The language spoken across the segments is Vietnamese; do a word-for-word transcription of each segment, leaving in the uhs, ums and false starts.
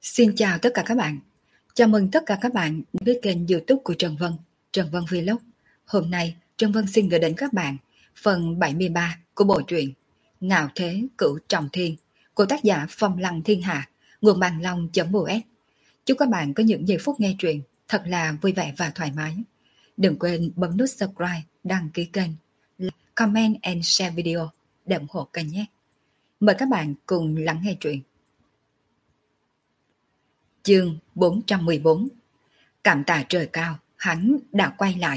Xin chào tất cả các bạn. Chào mừng tất cả các bạn đến với kênh YouTube của Trần Vân, Trần Vân Vlog. Hôm nay, Trần Vân xin gửi đến các bạn phần bảy mươi ba của bộ truyện Ngạo Thế Cửu Trọng Thiên của tác giả Phong Lăng Thiên Hạ, nguồn bàn long.us. Chúc các bạn có những giây phút nghe truyện thật là vui vẻ và thoải mái. Đừng quên bấm nút subscribe, đăng ký kênh, like, comment and share video để ủng hộ kênh nhé. Mời các bạn cùng lắng nghe truyện. Chương bốn trăm mười bốn. Cảm tạ trời cao, hắn đã quay lại.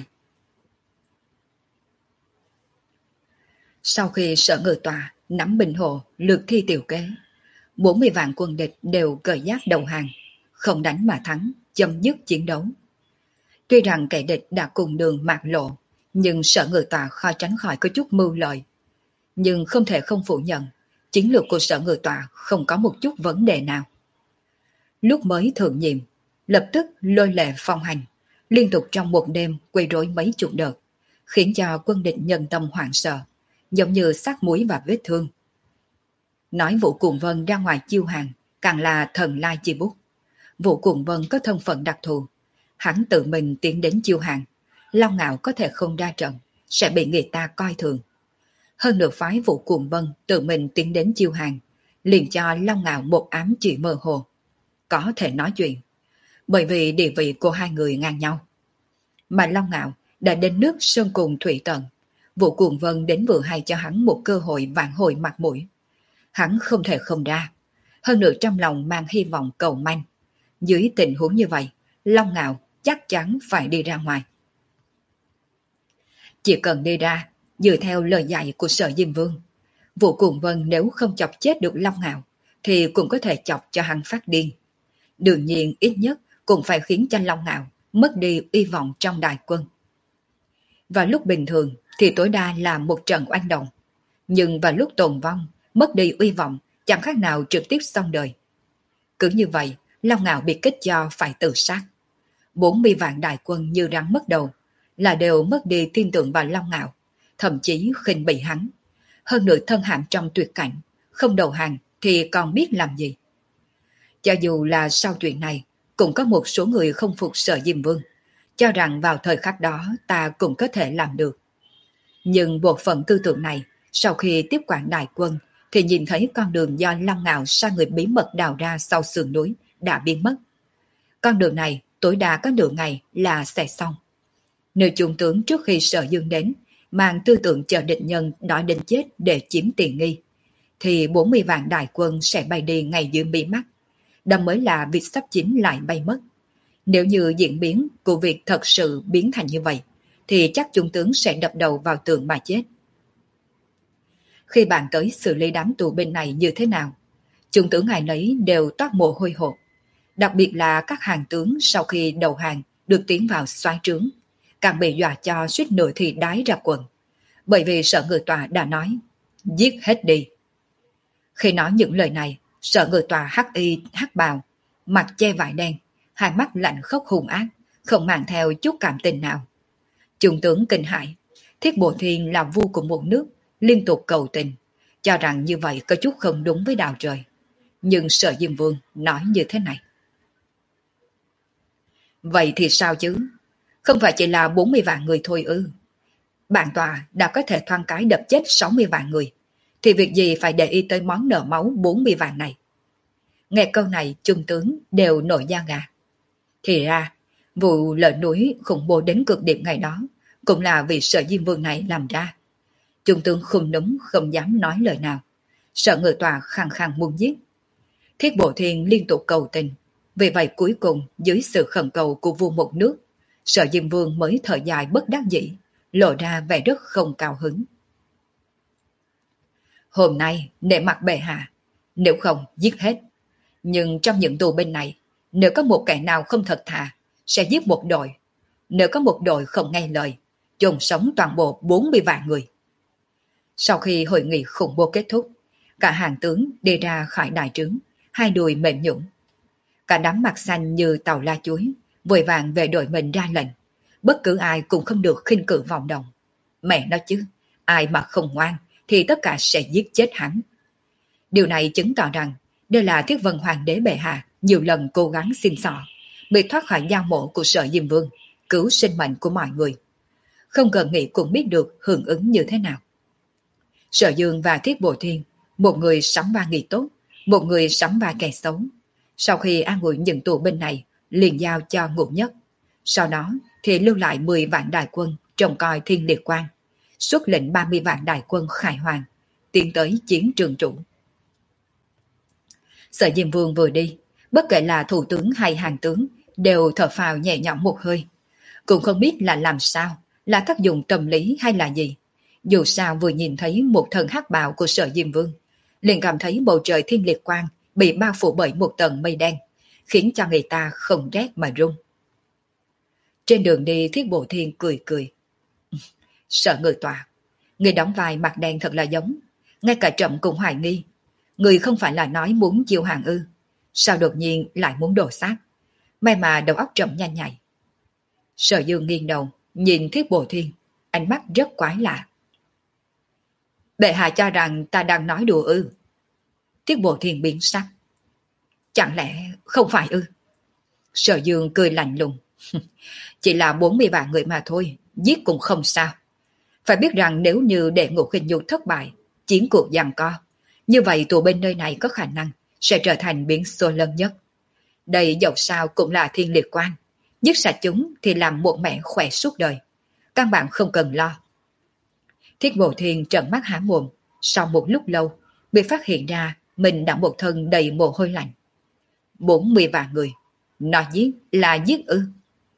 Sau khi Sở Ngự Tòa nắm Bình Hồ lược thi tiểu kế, bốn mươi vạn quân địch đều cởi giáp đầu hàng, không đánh mà thắng, chấm dứt chiến đấu. Tuy rằng kẻ địch đã cùng đường mạc lộ, nhưng Sở Ngự Tòa khó tránh khỏi có chút mưu lợi. Nhưng không thể không phủ nhận, chiến lược của Sở Ngự Tòa không có một chút vấn đề nào. Lúc mới thượng nhiệm, lập tức lôi lệ phong hành, liên tục trong một đêm quấy rối mấy chục đợt, khiến cho quân địch nhân tâm hoảng sợ, giống như xác muối và vết thương. Nói Vũ Cuồng Vân ra ngoài chiêu hàng, càng là thần lai chi bút. Vũ Cuồng Vân có thân phận đặc thù, hắn tự mình tiến đến chiêu hàng, Long Ngạo có thể không ra trận, sẽ bị người ta coi thường. Hơn nữa phái Vũ Cuồng Vân tự mình tiến đến chiêu hàng, liền cho Long Ngạo một ám chỉ mơ hồ. Có thể nói chuyện, bởi vì địa vị của hai người ngang nhau. Mà Long Ngạo đã đến nước sơn cùng thủy tận, Vũ Cuồng Vân đến vừa hay cho hắn một cơ hội vạn hồi mặt mũi. Hắn không thể không ra, hơn nữa trong lòng mang hy vọng cầu manh. Dưới tình huống như vậy, Long Ngạo chắc chắn phải đi ra ngoài. Chỉ cần đi ra, dựa theo lời dạy của Sở Diêm Vương, Vũ Cuồng Vân nếu không chọc chết được Long Ngạo, thì cũng có thể chọc cho hắn phát điên. Đương nhiên ít nhất cũng phải khiến cho Long Ngạo mất đi uy vọng trong đại quân. Vào lúc bình thường thì tối đa là một trận oanh động, nhưng vào lúc tồn vong, mất đi uy vọng chẳng khác nào trực tiếp xong đời. Cứ như vậy, Long Ngạo bị kích cho phải tự sát. bốn mươi vạn đại quân như rắn mất đầu, là đều mất đi tin tưởng vào Long Ngạo, thậm chí khinh bỉ hắn. Hơn nữa thân hãm trong tuyệt cảnh, không đầu hàng thì còn biết làm gì. Cho dù là sau chuyện này, cũng có một số người không phục Sở Diêm Vương, cho rằng vào thời khắc đó ta cũng có thể làm được. Nhưng bộ phận tư tưởng này, sau khi tiếp quản đại quân, thì nhìn thấy con đường do Long Ngạo sai người bí mật đào ra sau sườn núi đã biến mất. Con đường này tối đa có nửa ngày là sẽ xong. Nếu trung tướng trước khi Sở Dương đến, mang tư tưởng chờ địch nhân đòi đến chết để chiếm tiện nghi, thì bốn mươi vạn đại quân sẽ bay đi ngay dưới mí mắt. Đó mới là việc sắp chính lại bay mất. Nếu như diễn biến của việc thật sự biến thành như vậy, thì chắc trung tướng sẽ đập đầu vào tường mà chết. Khi bạn tới xử lý đám tù binh này như thế nào, trung tướng ai nấy đều toát mồ hôi hột. Đặc biệt là các hàng tướng sau khi đầu hàng được tiến vào soái trướng, càng bị dọa cho suýt nữa thì đái ra quần. Bởi vì Sở Ngự Tòa đã nói, giết hết đi. Khi nói những lời này, Sở Ngự Tòa hắc y hắc bào, mặt che vải đen, hai mắt lạnh khốc hung ác, không mang theo chút cảm tình nào. Trung tướng kinh hãi, Thiết Bộ Thiên là vua của một nước, liên tục cầu tình, cho rằng như vậy có chút không đúng với đạo trời. Nhưng Sở Diêm Vương nói như thế này. Vậy thì sao chứ? Không phải chỉ là bốn mươi vạn người thôi ư? Bản tòa đã có thể thoáng cái đập chết sáu mươi vạn người, thì việc gì phải để ý tới món nợ máu bốn mươi vạn này? Nghe câu này, trung tướng đều nổi da gà. Thì ra, vụ lở núi khủng bố đến cực điểm ngày đó cũng là vì Sở Diêm Vương này làm ra. Trung tướng không núm không dám nói lời nào. Sở Ngự Tòa khăng khăng muốn giết. Thiết Bộ Thiên liên tục cầu tình. Vì vậy cuối cùng dưới sự khẩn cầu của vua một nước, Sở Diêm Vương mới thở dài bất đắc dĩ, lộ ra vẻ rất không cao hứng. Hôm nay nể mặt bệ hạ, nếu không giết hết. Nhưng trong những tù binh này, nếu có một kẻ nào không thật thà, sẽ giết một đội. Nếu có một đội không nghe lời, chôn sống toàn bộ bốn mươi vạn người. Sau khi hội nghị khủng bố kết thúc, cả hàng tướng đi ra khỏi đại trướng, hai đùi mềm nhũn. Cả đám mặt xanh như tàu la chuối, vội vàng về đội mình ra lệnh. Bất cứ ai cũng không được khinh cử vọng động. Mẹ nói chứ, ai mà không ngoan thì tất cả sẽ giết chết hắn. Điều này chứng tỏ rằng đây là Thiết Vân Hoàng đế bệ hạ nhiều lần cố gắng xin xỏ, bị thoát khỏi giao mộ của Sở Diêm Vương, cứu sinh mệnh của mọi người. Không cần nghĩ cũng biết được hưởng ứng như thế nào. Sở Dương và Thiết Bộ Thiên, một người sắm ba nghị tốt, một người sắm ba kẻ xấu. Sau khi an ủi những tù binh này, liền giao cho Ngũ Nhất. Sau đó thì lưu lại mười vạn đại quân trông coi Thiên Liệt Quang, xuất lệnh ba mươi vạn đại quân Khải Hoàng, tiến tới chiến trường trụ. Sở Diêm Vương vừa đi, bất kể là thủ tướng hay hàng tướng đều thở phào nhẹ nhõm một hơi. Cũng không biết là làm sao, là tác dụng tâm lý hay là gì. Dù sao vừa nhìn thấy một thân hắc bào của Sở Diêm Vương, liền cảm thấy bầu trời Thiên Liệt Quang bị bao phủ bởi một tầng mây đen, khiến cho người ta không rét mà run. Trên đường đi, Thiết Bộ Thiên cười cười. Sở Ngự Tọa, người đóng vai mặt đen thật là giống, ngay cả Trẫm cũng hoài nghi. Người không phải là nói muốn chiêu hàng ư? Sao đột nhiên lại muốn đổ sát? May mà đầu óc Trẫm nhanh nhạy. Sở Dương nghiêng đầu, nhìn Thiết Bộ Thiên, ánh mắt rất quái lạ. Bệ hạ cho rằng ta đang nói đùa ư? Thiết Bộ Thiên biến sắc. Chẳng lẽ không phải ư? Sở Dương cười lạnh lùng. Chỉ là bốn mươi vạn người mà thôi, giết cũng không sao. Phải biết rằng nếu như để Ngũ Khinh Nhu thất bại, chiến cuộc giằng co, như vậy tù binh nơi này có khả năng sẽ trở thành biến số lớn nhất. Đây dẫu sao cũng là Thiên Liệt Quang, giết sạch chúng thì làm một mẹ khỏe suốt đời. Các bạn không cần lo. Thiết Bộ Thiên trợn mắt há mồm, sau một lúc lâu mới phát hiện ra mình đã một thân đầy mồ hôi lạnh. Bốn mươi vạn người, nó giết là giết ư?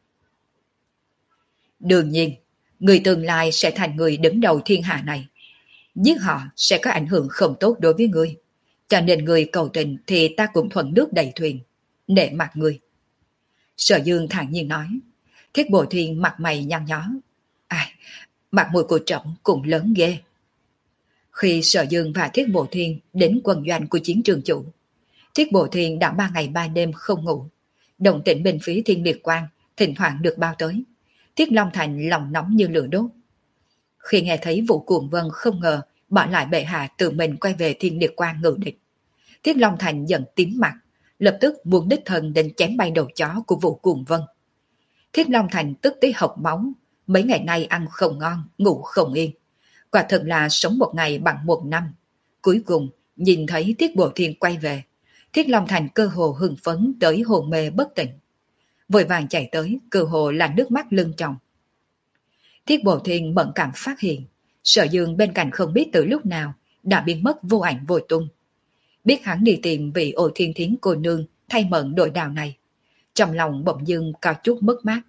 Đương nhiên, người tương lai sẽ thành người đứng đầu thiên hạ này. Giết họ sẽ có ảnh hưởng không tốt đối với ngươi. Cho nên người cầu tình thì ta cũng thuận nước đầy thuyền, nể mặt ngươi. Sở Dương thản nhiên nói. Thiết Bộ Thiên mặt mày nhăn nhó. Ai, mặt mũi của Trẫm cũng lớn ghê. Khi Sở Dương và Thiết Bộ Thiên đến quân doanh của chiến trường chủ, Thiết Bộ Thiên đã ba ngày ba đêm không ngủ. Động tĩnh bên phía Thiên Liệt Quang thỉnh thoảng được bao tới. Thiết Long Thành lòng nóng như lửa đốt. Khi nghe thấy Vũ Cuồng Vân không ngờ bỏ lại bệ hạ tự mình quay về Thiên Liệt Quang ngự địch, Thiết Long Thành giận tím mặt, lập tức muốn đích thân đến chém bay đầu chó của Vũ Cuồng Vân. Thiết Long Thành tức tới hộc máu, mấy ngày nay ăn không ngon, ngủ không yên. Quả thật là sống một ngày bằng một năm. Cuối cùng, nhìn thấy Thiết Bộ Thiên quay về, Thiết Long Thành cơ hồ hưng phấn tới hồn mê bất tỉnh. Vội vàng chạy tới, cơ hồ là nước mắt lưng tròng. Thiết Bộ Thiên mẫn cảm phát hiện, Sở Dương bên cạnh không biết từ lúc nào đã biến mất vô ảnh vô tung. Biết hắn đi tìm vị Ô Thiên Thiến cô nương thay mận đội đào này, trong lòng bỗng dưng có chút mất mát.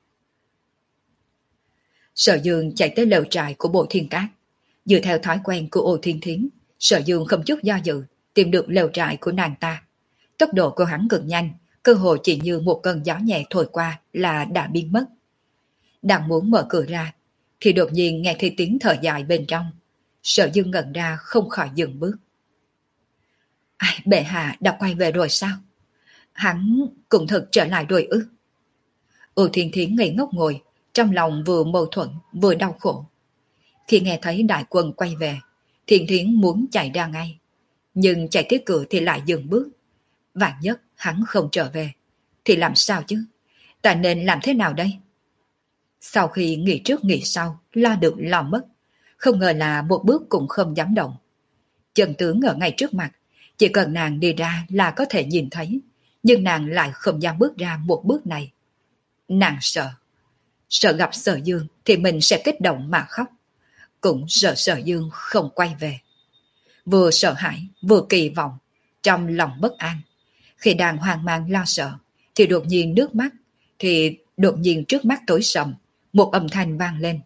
Sở Dương chạy tới lều trại của Bộ Thiên Cát. Dựa theo thói quen của Ô Thiên Thiến, Sở Dương không chút do dự tìm được lều trại của nàng ta. Tốc độ của hắn cực nhanh, cơ hồ chỉ như một cơn gió nhẹ thổi qua là đã biến mất. Đang muốn mở cửa ra, thì đột nhiên nghe thấy tiếng thở dài bên trong. Sở Dương ngẩn ra không khỏi dừng bước. Ai, bệ hạ đã quay về rồi sao? Hắn cũng thật trở lại rồi ư? Ô Thiên Thiến ngây ngốc ngồi, trong lòng vừa mâu thuẫn vừa đau khổ. Khi nghe thấy đại quân quay về, Thiên Thiến muốn chạy ra ngay, nhưng chạy tới cửa thì lại dừng bước. Vạn nhất hắn không trở về, thì làm sao chứ? Ta nên làm thế nào đây? Sau khi nghĩ trước nghĩ sau, lo được lo mất, không ngờ là một bước cũng không dám động. Chân tướng ở ngay trước mặt, chỉ cần nàng đi ra là có thể nhìn thấy, nhưng nàng lại không dám bước ra một bước này. Nàng sợ. Sợ gặp Sở Dương thì mình sẽ kích động mà khóc. Cũng sợ Sở Dương không quay về. Vừa sợ hãi, vừa kỳ vọng, trong lòng bất an. Khi đang hoang mang lo sợ, thì đột nhiên nước mắt, thì đột nhiên trước mắt tối sầm, một âm thanh vang lên.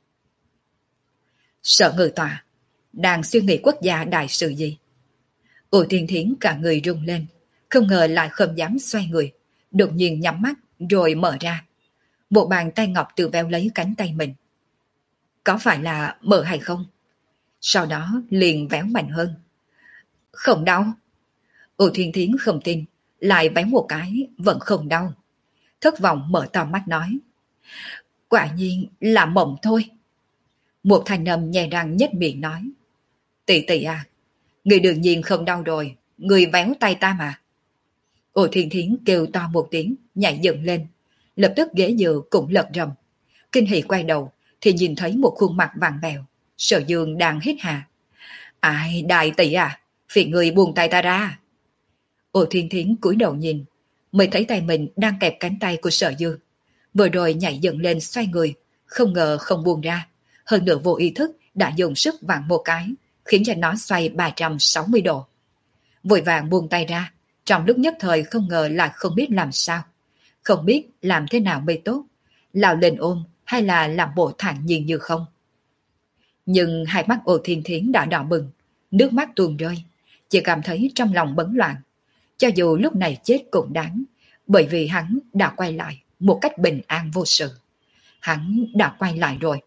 Sở Ngự Tọa, đang suy nghĩ quốc gia đại sự gì? Ô Thiên Thiến cả người rung lên, không ngờ lại không dám xoay người, đột nhiên nhắm mắt rồi mở ra. Một bàn tay ngọc tự véo lấy cánh tay mình. Có phải là mở hay không? Sau đó liền véo mạnh hơn. Không đau. Ô Thiên Thiến không tin, lại véo một cái, vẫn không đau. Thất vọng mở to mắt nói. Quả nhiên là mộng thôi. Một thanh âm nhẹ răng nhếch miệng nói. Tỷ tỷ à, người đương nhiên không đau rồi, người véo tay ta mà. Ô Thiên Thiến kêu to một tiếng, nhảy dựng lên. Lập tức ghế dựa cũng lật rầm. Kinh hỉ quay đầu, thì nhìn thấy một khuôn mặt vàng bèo. Sở Dương đang hít hà. Ai, đại tỷ à, phiền người buông tay ta ra. Ô Thiên Thiến cúi đầu nhìn, mới thấy tay mình đang kẹp cánh tay của Sở Dương. Vừa rồi nhảy dựng lên xoay người, không ngờ không buông ra. Hơn nữa vô ý thức đã dùng sức vặn một cái, khiến cho nó xoay ba trăm sáu mươi độ. Vội vàng buông tay ra, trong lúc nhất thời không ngờ là không biết làm sao. Không biết làm thế nào mới tốt, lao lên ôm hay là làm bộ thản nhiên như không. Nhưng hai mắt Ô Thiên Thiến đã đỏ bừng, nước mắt tuôn rơi, chỉ cảm thấy trong lòng bấn loạn. Cho dù lúc này chết cũng đáng, bởi vì hắn đã quay lại một cách bình an vô sự. Hắn đã quay lại rồi.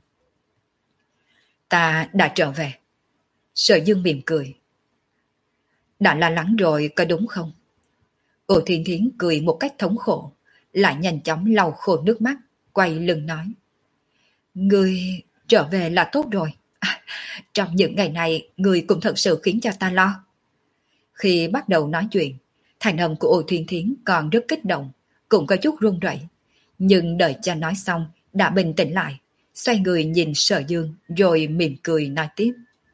Ta đã trở về. Sở Dương mỉm cười. Đã lo lắng rồi có đúng không? Ô Thiên Thiến cười một cách thống khổ, lại nhanh chóng lau khô nước mắt, quay lưng nói. Ngươi trở về là tốt rồi. À, trong những ngày này, ngươi cũng thật sự khiến cho ta lo. Khi bắt đầu nói chuyện, thành âm của Ô Thiên Thiến còn rất kích động, cũng có chút run rẩy. Nhưng đợi cha nói xong, đã bình tĩnh lại, xoay người nhìn Sở Dương, rồi mỉm cười nói tiếp.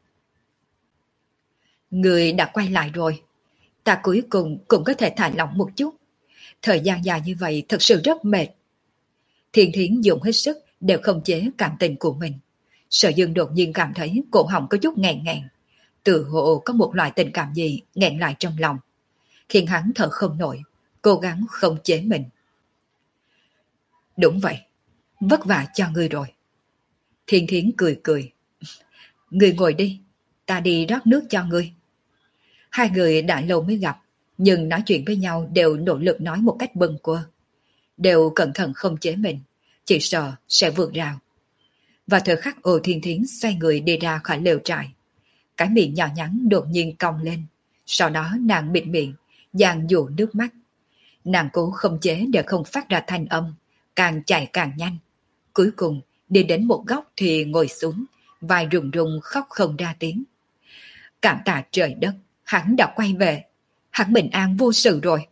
Ngươi đã quay lại rồi. Ta cuối cùng cũng có thể thả lỏng một chút. Thời gian dài như vậy thật sự rất mệt. Thiên Thiến dùng hết sức để khống chế cảm tình của mình. Sở Dương đột nhiên cảm thấy cổ họng có chút nghẹn nghẹn. Tự hồ có một loại tình cảm gì nghẹn lại trong lòng, khiến hắn thở không nổi, cố gắng khống chế mình. Đúng vậy, vất vả cho ngươi rồi. Thiên Thiến cười cười. Ngươi ngồi đi, ta đi rót nước cho ngươi. Hai người đã lâu mới gặp, nhưng nói chuyện với nhau đều nỗ lực nói một cách bâng quơ. Đều cẩn thận không chế mình, chỉ sợ sẽ vượt rào. Và thời khắc Ô Thiên Thiến xoay người đi ra khỏi lều trại, cái miệng nhỏ nhắn đột nhiên cong lên. Sau đó nàng bịt miệng, giang dụ nước mắt. Nàng cố không chế để không phát ra thanh âm, càng chạy càng nhanh. Cuối cùng đi đến một góc thì ngồi xuống, vai rùng rùng khóc không ra tiếng. Cảm tạ trời đất, hắn đã quay về, hắn bình an vô sự rồi.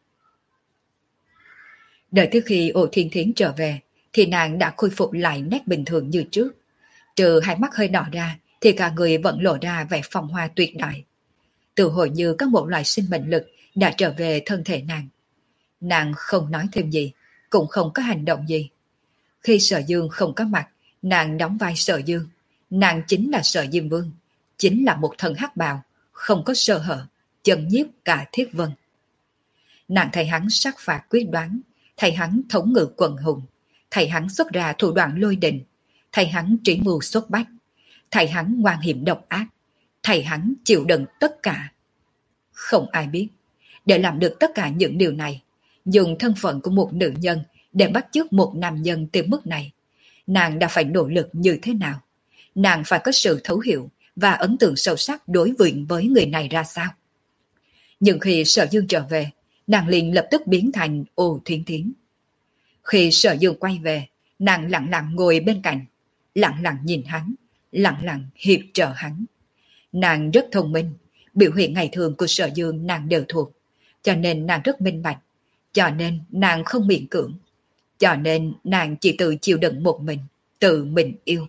Đợi tới khi Ô Thiên Thiến trở về, thì nàng đã khôi phục lại nét bình thường như trước. Trừ hai mắt hơi đỏ ra, thì cả người vẫn lộ ra vẻ phong hoa tuyệt đại. Tự hồi như các một loại sinh mệnh lực đã trở về thân thể nàng. Nàng không nói thêm gì, cũng không có hành động gì. Khi Sở Dương không có mặt, nàng đóng vai Sở Dương. Nàng chính là Sở Diêm Vương, chính là một thần hắc bào, không có sơ hở, chân nhiếp cả Thiết Vân. Nàng thấy hắn sát phạt quyết đoán, thấy hắn thống ngự quần hùng, thấy hắn xuất ra thủ đoạn lôi đình, thấy hắn trí mưu xuất bách, thấy hắn ngoan hiểm độc ác, thấy hắn chịu đựng tất cả. Không ai biết, để làm được tất cả những điều này, dùng thân phận của một nữ nhân để bắt chước một nam nhân tới mức này, nàng đã phải nỗ lực như thế nào? Nàng phải có sự thấu hiểu và ấn tượng sâu sắc đối diện với người này ra sao? Nhưng khi Sở Dương trở về, nàng liền lập tức biến thành Ô Thiên Thiến. Khi Sở Dương quay về, nàng lặng lặng ngồi bên cạnh, lặng lặng nhìn hắn, lặng lặng hiệp trợ hắn. Nàng rất thông minh, biểu hiện ngày thường của Sở Dương nàng đều thuộc, cho nên nàng rất minh bạch, cho nên nàng không miễn cưỡng, cho nên nàng chỉ tự chịu đựng một mình, tự mình yêu.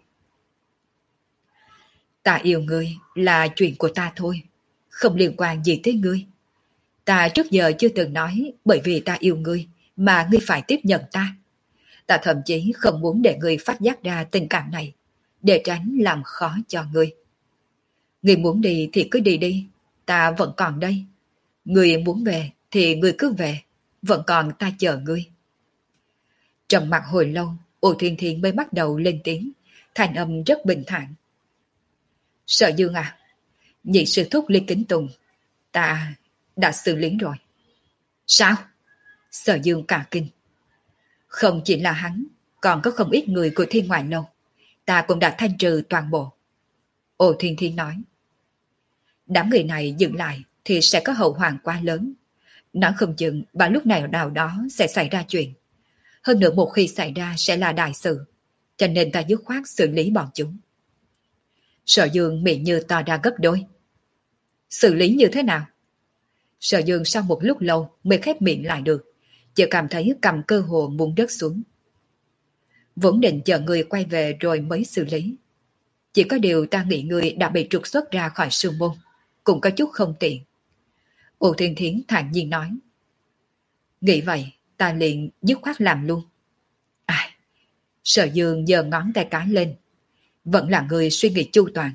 Ta yêu ngươi là chuyện của ta thôi, không liên quan gì tới ngươi. Ta trước giờ chưa từng nói bởi vì ta yêu ngươi mà ngươi phải tiếp nhận ta. Ta thậm chí không muốn để ngươi phát giác ra tình cảm này, để tránh làm khó cho ngươi. Ngươi muốn đi thì cứ đi đi, ta vẫn còn đây. Ngươi muốn về thì ngươi cứ về, vẫn còn ta chờ ngươi. Trầm mặc hồi lâu, Ô Thiên Thiến mới bắt đầu lên tiếng, thành âm rất bình thản. Sở Dương à, nhị sư thúc Lý Kính Tùng, ta đã xử lý rồi. Sao? Sở Dương cả kinh. Không chỉ là hắn, còn có không ít người của Thiên Ngoại Lâu, ta cũng đã thanh trừ toàn bộ. Ô Thiên Thiên nói. Đám người này dừng lại thì sẽ có hậu hoàng quá lớn. Nó không chừng và lúc nào nào đó sẽ xảy ra chuyện. Hơn nữa một khi xảy ra sẽ là đại sự, cho nên ta dứt khoát xử lý bọn chúng. Sở Dương miệng như to ra gấp đôi. Xử lý như thế nào? Sở Dương sau một lúc lâu mới khép miệng lại được, chỉ cảm thấy cầm cơ hồ muốn rớt xuống. Vốn định chờ người quay về rồi mới xử lý. Chỉ có điều ta nghĩ người đã bị trục xuất ra khỏi sư môn, cũng có chút không tiện. Âu Thiên Thiến thản nhiên nói. Nghĩ vậy, ta liền dứt khoát làm luôn. À, Sở Dương giơ ngón tay cái lên. Vẫn là người suy nghĩ chu toàn.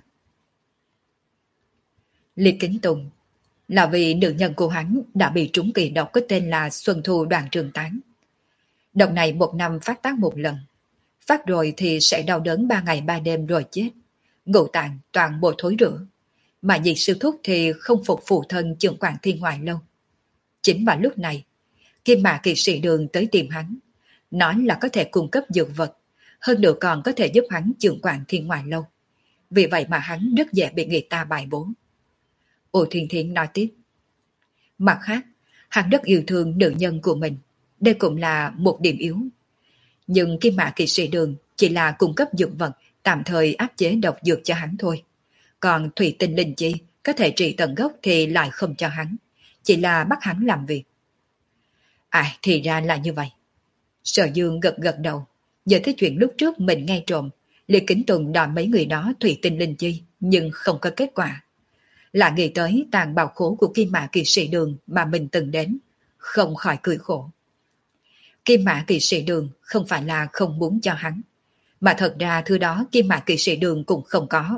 Liệt Kính Tùng là vì nữ nhân của hắn đã bị trúng kỳ độc có tên là Xuân Thu Đoàn Trường Tán. Độc này một năm phát tác một lần. Phát rồi thì sẽ đau đớn ba ngày ba đêm rồi chết. Ngũ tạng toàn bộ thối rữa. Mà Diệt Sư Thúc thì không phục phụ thân trưởng quản Thiên Ngoại Lâu. Chính vào lúc này, Kim Mã Kỵ Sĩ Đường tới tìm hắn, nói là có thể cung cấp dược vật, hơn nữa còn có thể giúp hắn trưởng quản Thiên Ngoại Lâu. Vì vậy mà hắn rất dễ bị người ta bài bố. Ô Thiên Thiến nói tiếp. Mặt khác, hắn rất yêu thương nữ nhân của mình. Đây cũng là một điểm yếu. Nhưng Kim Mã Kỵ Sĩ Đường chỉ là cung cấp dược vật tạm thời áp chế độc dược cho hắn thôi. Còn Thủy Tinh Linh Chi có thể trị tận gốc thì lại không cho hắn. Chỉ là bắt hắn làm việc. À thì ra là như vậy. Sở Dương gật gật đầu. Nhớ tới chuyện lúc trước mình nghe trộm, Liệt Kính Tùng đòi mấy người đó Thủy Tinh Linh Chi nhưng không có kết quả. Lại nghĩ tới tàn bào khố của Kim Mã Kỵ Sĩ Đường mà mình từng đến, không khỏi cười khổ. Kim Mã Kỵ Sĩ Đường không phải là không muốn cho hắn, mà thật ra thứ đó Kim Mã Kỵ Sĩ Đường cũng không có.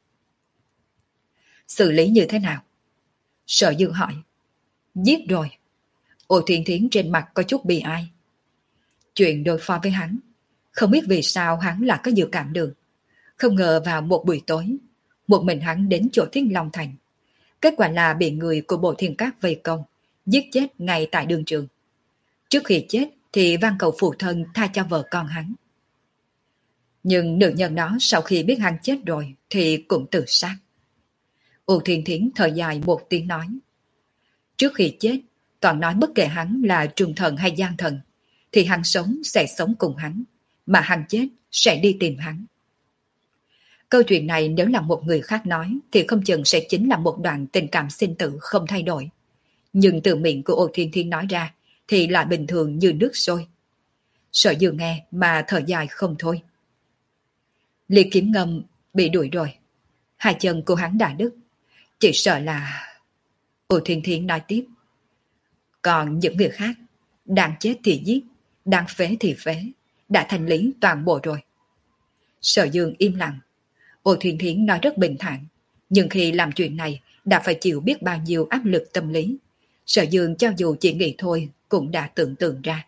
Xử lý như thế nào? Sở Dương hỏi. Giết rồi. Ô Thiên Thiến trên mặt có chút bi ai. Chuyện đối phó với hắn, không biết vì sao hắn là có dự cảm được. Không ngờ vào một buổi tối, một mình hắn đến chỗ Thiên Long Thành. Kết quả là bị người của Bộ Thiên Các vây công, giết chết ngay tại đường trường. Trước khi chết thì van cầu phụ thân tha cho vợ con hắn. Nhưng nữ nhân đó sau khi biết hắn chết rồi thì cũng tự sát. Âu Thiên Thiến thở dài một tiếng nói. Trước khi chết, còn nói bất kể hắn là trùng thần hay gian thần, thì hắn sống sẽ sống cùng hắn, mà hắn chết sẽ đi tìm hắn. Câu chuyện này nếu là một người khác nói thì không chừng sẽ chính là một đoạn tình cảm sinh tử không thay đổi. Nhưng từ miệng của Âu Thiên Thiên nói ra thì lại bình thường như nước sôi. Sở Dương nghe mà thở dài không thôi. Liệt Kiếm Ngâm bị đuổi rồi. Hai chân của hắn đã đứt. Chỉ sợ là... Âu Thiên Thiên nói tiếp. Còn những người khác, đang chết thì giết, đang phế thì phế, đã thành lý toàn bộ rồi. Sở Dương im lặng. Âu Thiên Thiến nói rất bình thản, nhưng khi làm chuyện này đã phải chịu biết bao nhiêu áp lực tâm lý. Sở Dương cho dù chỉ nghĩ thôi cũng đã tưởng tượng ra.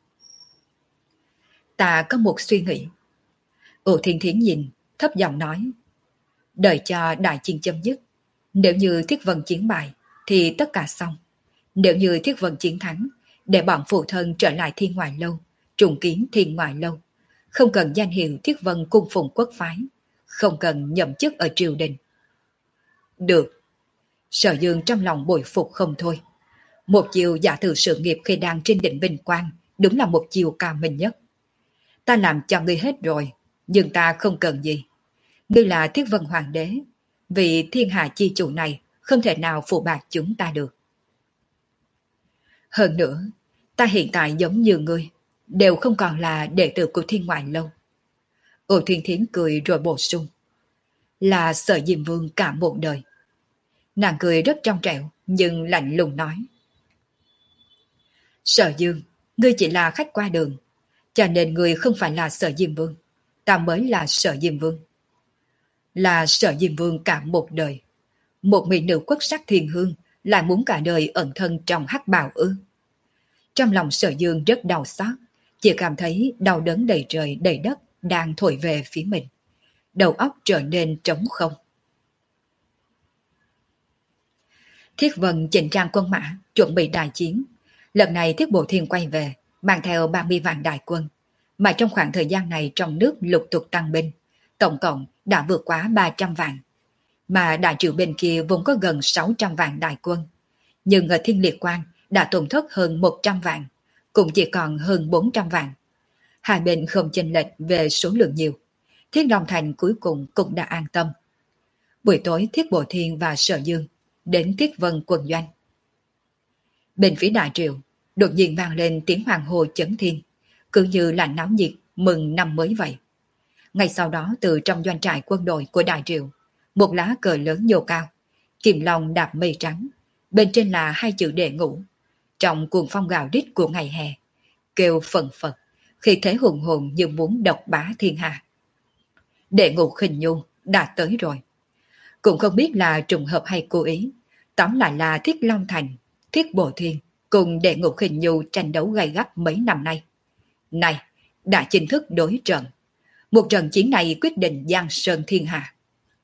Ta có một suy nghĩ. Âu Thiên Thiến nhìn, thấp giọng nói. Đợi cho đại chiến chấm dứt. Nếu như Thiết Vân chiến bại thì tất cả xong. Nếu như Thiết Vân chiến thắng, để bọn phụ thân trở lại Thiên Ngoại Lâu, trùng kiến Thiên Ngoại Lâu. Không cần danh hiệu Thiết Vân cung phụng quốc phái, không cần nhậm chức ở triều đình. Được. Sở Dương trong lòng bội phục không thôi. Một chiều giả thử sự nghiệp khi đang trên đỉnh vinh quang, đúng là một chiều cao minh nhất. Ta làm cho ngươi hết rồi, nhưng ta không cần gì. Ngươi là Thiết Vân Hoàng đế, vì thiên hạ chi chủ này không thể nào phụ bạc chúng ta được. Hơn nữa, ta hiện tại giống như ngươi, đều không còn là đệ tử của Thiên Ngoại Lâu. Âu Thiên Thiến cười rồi bổ sung. Là Sở Diêm Vương cả một đời. Nàng cười rất trong trẻo, nhưng lạnh lùng nói. Sở Dương, ngươi chỉ là khách qua đường, cho nên ngươi không phải là Sở Diêm Vương. Ta mới là Sở Diêm Vương. Là Sở Diêm Vương cả một đời. Một mỹ nữ quốc sắc thiên hương lại muốn cả đời ẩn thân trong hắc bào ư. Trong lòng Sở Dương rất đau xót, chỉ cảm thấy đau đớn đầy trời đầy đất đang thổi về phía mình. Đầu óc trở nên trống không. Thiết Vân chỉnh trang quân mã, chuẩn bị đại chiến. Lần này Thiết Bộ Thiên quay về, mang theo ba mươi vạn đại quân. Mà trong khoảng thời gian này trong nước lục tục tăng binh, tổng cộng đã vượt quá ba trăm vạn. Mà đại triều bên kia vốn có gần sáu trăm vạn đại quân. Nhưng ở Thiên Liệt Quan đã tổn thất hơn một trăm vạn, cũng chỉ còn hơn bốn trăm vạn. Hai bên không chênh lệch về số lượng nhiều. Thiên Long Thành cuối cùng cũng đã an tâm. Buổi tối Thiết Bộ Thiên và Sở Dương đến Thiết Vân quận doanh. Bên phía Đại Triệu, đột nhiên vang lên tiếng hoàng hô chấn thiên, cứ như là náo nhiệt mừng năm mới vậy. Ngay sau đó từ trong doanh trại quân đội của Đại Triệu, một lá cờ lớn nhô cao, Kim Long đạp mây trắng, bên trên là hai chữ Đệ Ngũ, trong cuồng phong gào rít của ngày hè, kêu phần phật, khi thế hùng hồn như muốn độc bá thiên hạ. Đệ Ngũ Khinh Nhu đã tới rồi. Cũng không biết là trùng hợp hay cố ý, tóm lại là Thiết Long Thành, Thiết Bộ Thiên cùng Đệ Ngũ Khinh Nhu tranh đấu gay gắt mấy năm nay. Này, đã chính thức đối trận. Một trận chiến này quyết định giang sơn thiên hạ.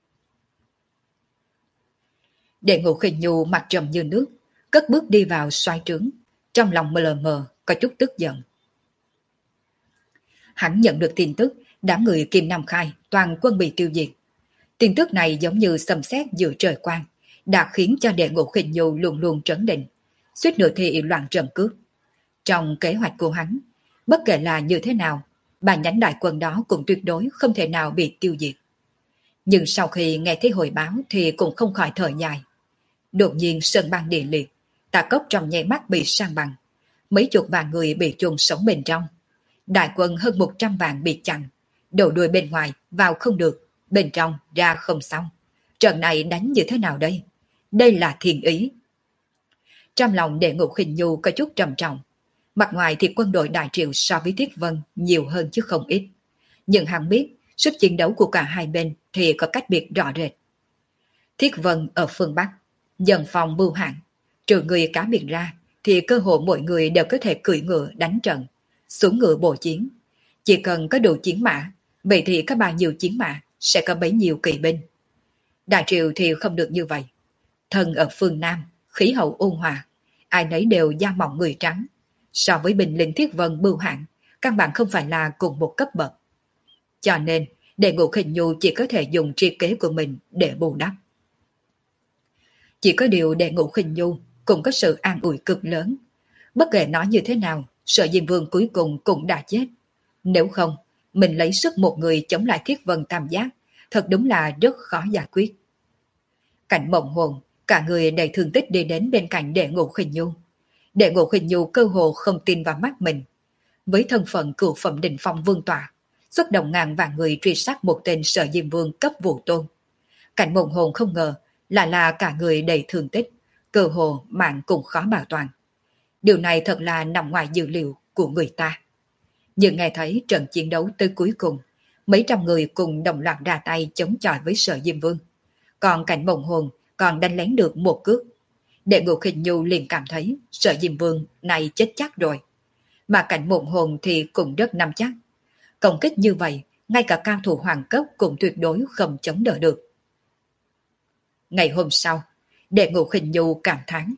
Đệ Ngũ Khinh Nhu mặt trầm như nước, cất bước đi vào xoay trướng, trong lòng mờ mờ có chút tức giận. Hắn nhận được tin tức đám người Kim Nam Khai toàn quân bị tiêu diệt. Tin tức này giống như sấm sét giữa trời quang, đã khiến cho Đệ Ngũ Khinh Nhu luôn luôn trấn định, suýt nữa thì loạn trầm cước. Trong kế hoạch của hắn, bất kể là như thế nào, bà nhánh đại quân đó cũng tuyệt đối không thể nào bị tiêu diệt. Nhưng sau khi nghe thấy hồi báo thì cũng không khỏi thở dài. Đột nhiên sơn băng địa liệt, Tà Cốc trong nháy mắt bị san bằng, mấy chục vạn người bị chôn sống bên trong. Đại quân hơn một trăm vạn bị chặn, đầu đuôi bên ngoài vào không được, bên trong ra không xong. Trận này đánh như thế nào đây? Đây là thiên ý. Trong lòng Đệ Ngũ Khinh Nhu có chút trầm trọng. Mặt ngoài thì quân đội Đại Triệu so với Thiết Vân nhiều hơn chứ không ít. Nhưng hắn biết sức chiến đấu của cả hai bên thì có cách biệt rõ rệt. Thiết Vân ở phương Bắc, dần phòng mưu hạng, trừ người cá biệt ra thì cơ hội mọi người đều có thể cưỡi ngựa đánh trận, xuống ngựa bộ chiến. Chỉ cần có đủ chiến mã, vậy thì có bao nhiêu chiến mã sẽ có bấy nhiêu kỵ binh. Đại Triệu thì không được như vậy. Thân ở phương Nam, khí hậu ôn hòa, ai nấy đều da mỏng người trắng. So với binh lính Thiết Vân bưu hạng, căn bản không phải là cùng một cấp bậc. Cho nên, Đệ Ngũ Khinh Nhu chỉ có thể dùng tri kế của mình để bù đắp. Chỉ có điều Đệ Ngũ Khinh Nhu cũng có sự an ủi cực lớn. Bất kể nói như thế nào, Sở Diêm Vương cuối cùng cũng đã chết. Nếu không, mình lấy sức một người chống lại Thiết Vân Tam Giác, thật đúng là rất khó giải quyết. Cảnh Mộng Hồn, cả người đầy thương tích đi đến bên cạnh Đệ Ngũ Khinh Nhu. Đệ Ngũ Khinh Nhu cơ hồ không tin vào mắt mình. Với thân phận cựu phẩm đỉnh phong vương tọa, xuất động ngàn vạn người truy sát một tên Sở Diêm Vương cấp vũ tôn. Cảnh Mộng Hồn không ngờ là là cả người đầy thương tích, cơ hồ mạng cũng khó bảo toàn. Điều này thật là nằm ngoài dự liệu của người ta. Nhưng nghe thấy trận chiến đấu tới cuối cùng, mấy trăm người cùng đồng loạt ra tay chống chọi với Sở Diêm Vương. Còn Cảnh Mộng Hồn còn đánh lén được một cước. Đệ Ngũ Khinh Nhu liền cảm thấy Sở Diêm Vương này chết chắc rồi. Mà Cảnh Mộng Hồn thì cũng rất nắm chắc. Công kích như vậy, ngay cả cao thủ hoàng cấp cũng tuyệt đối không chống đỡ được. Ngày hôm sau, Đệ Ngũ Khinh Nhu cảm thán.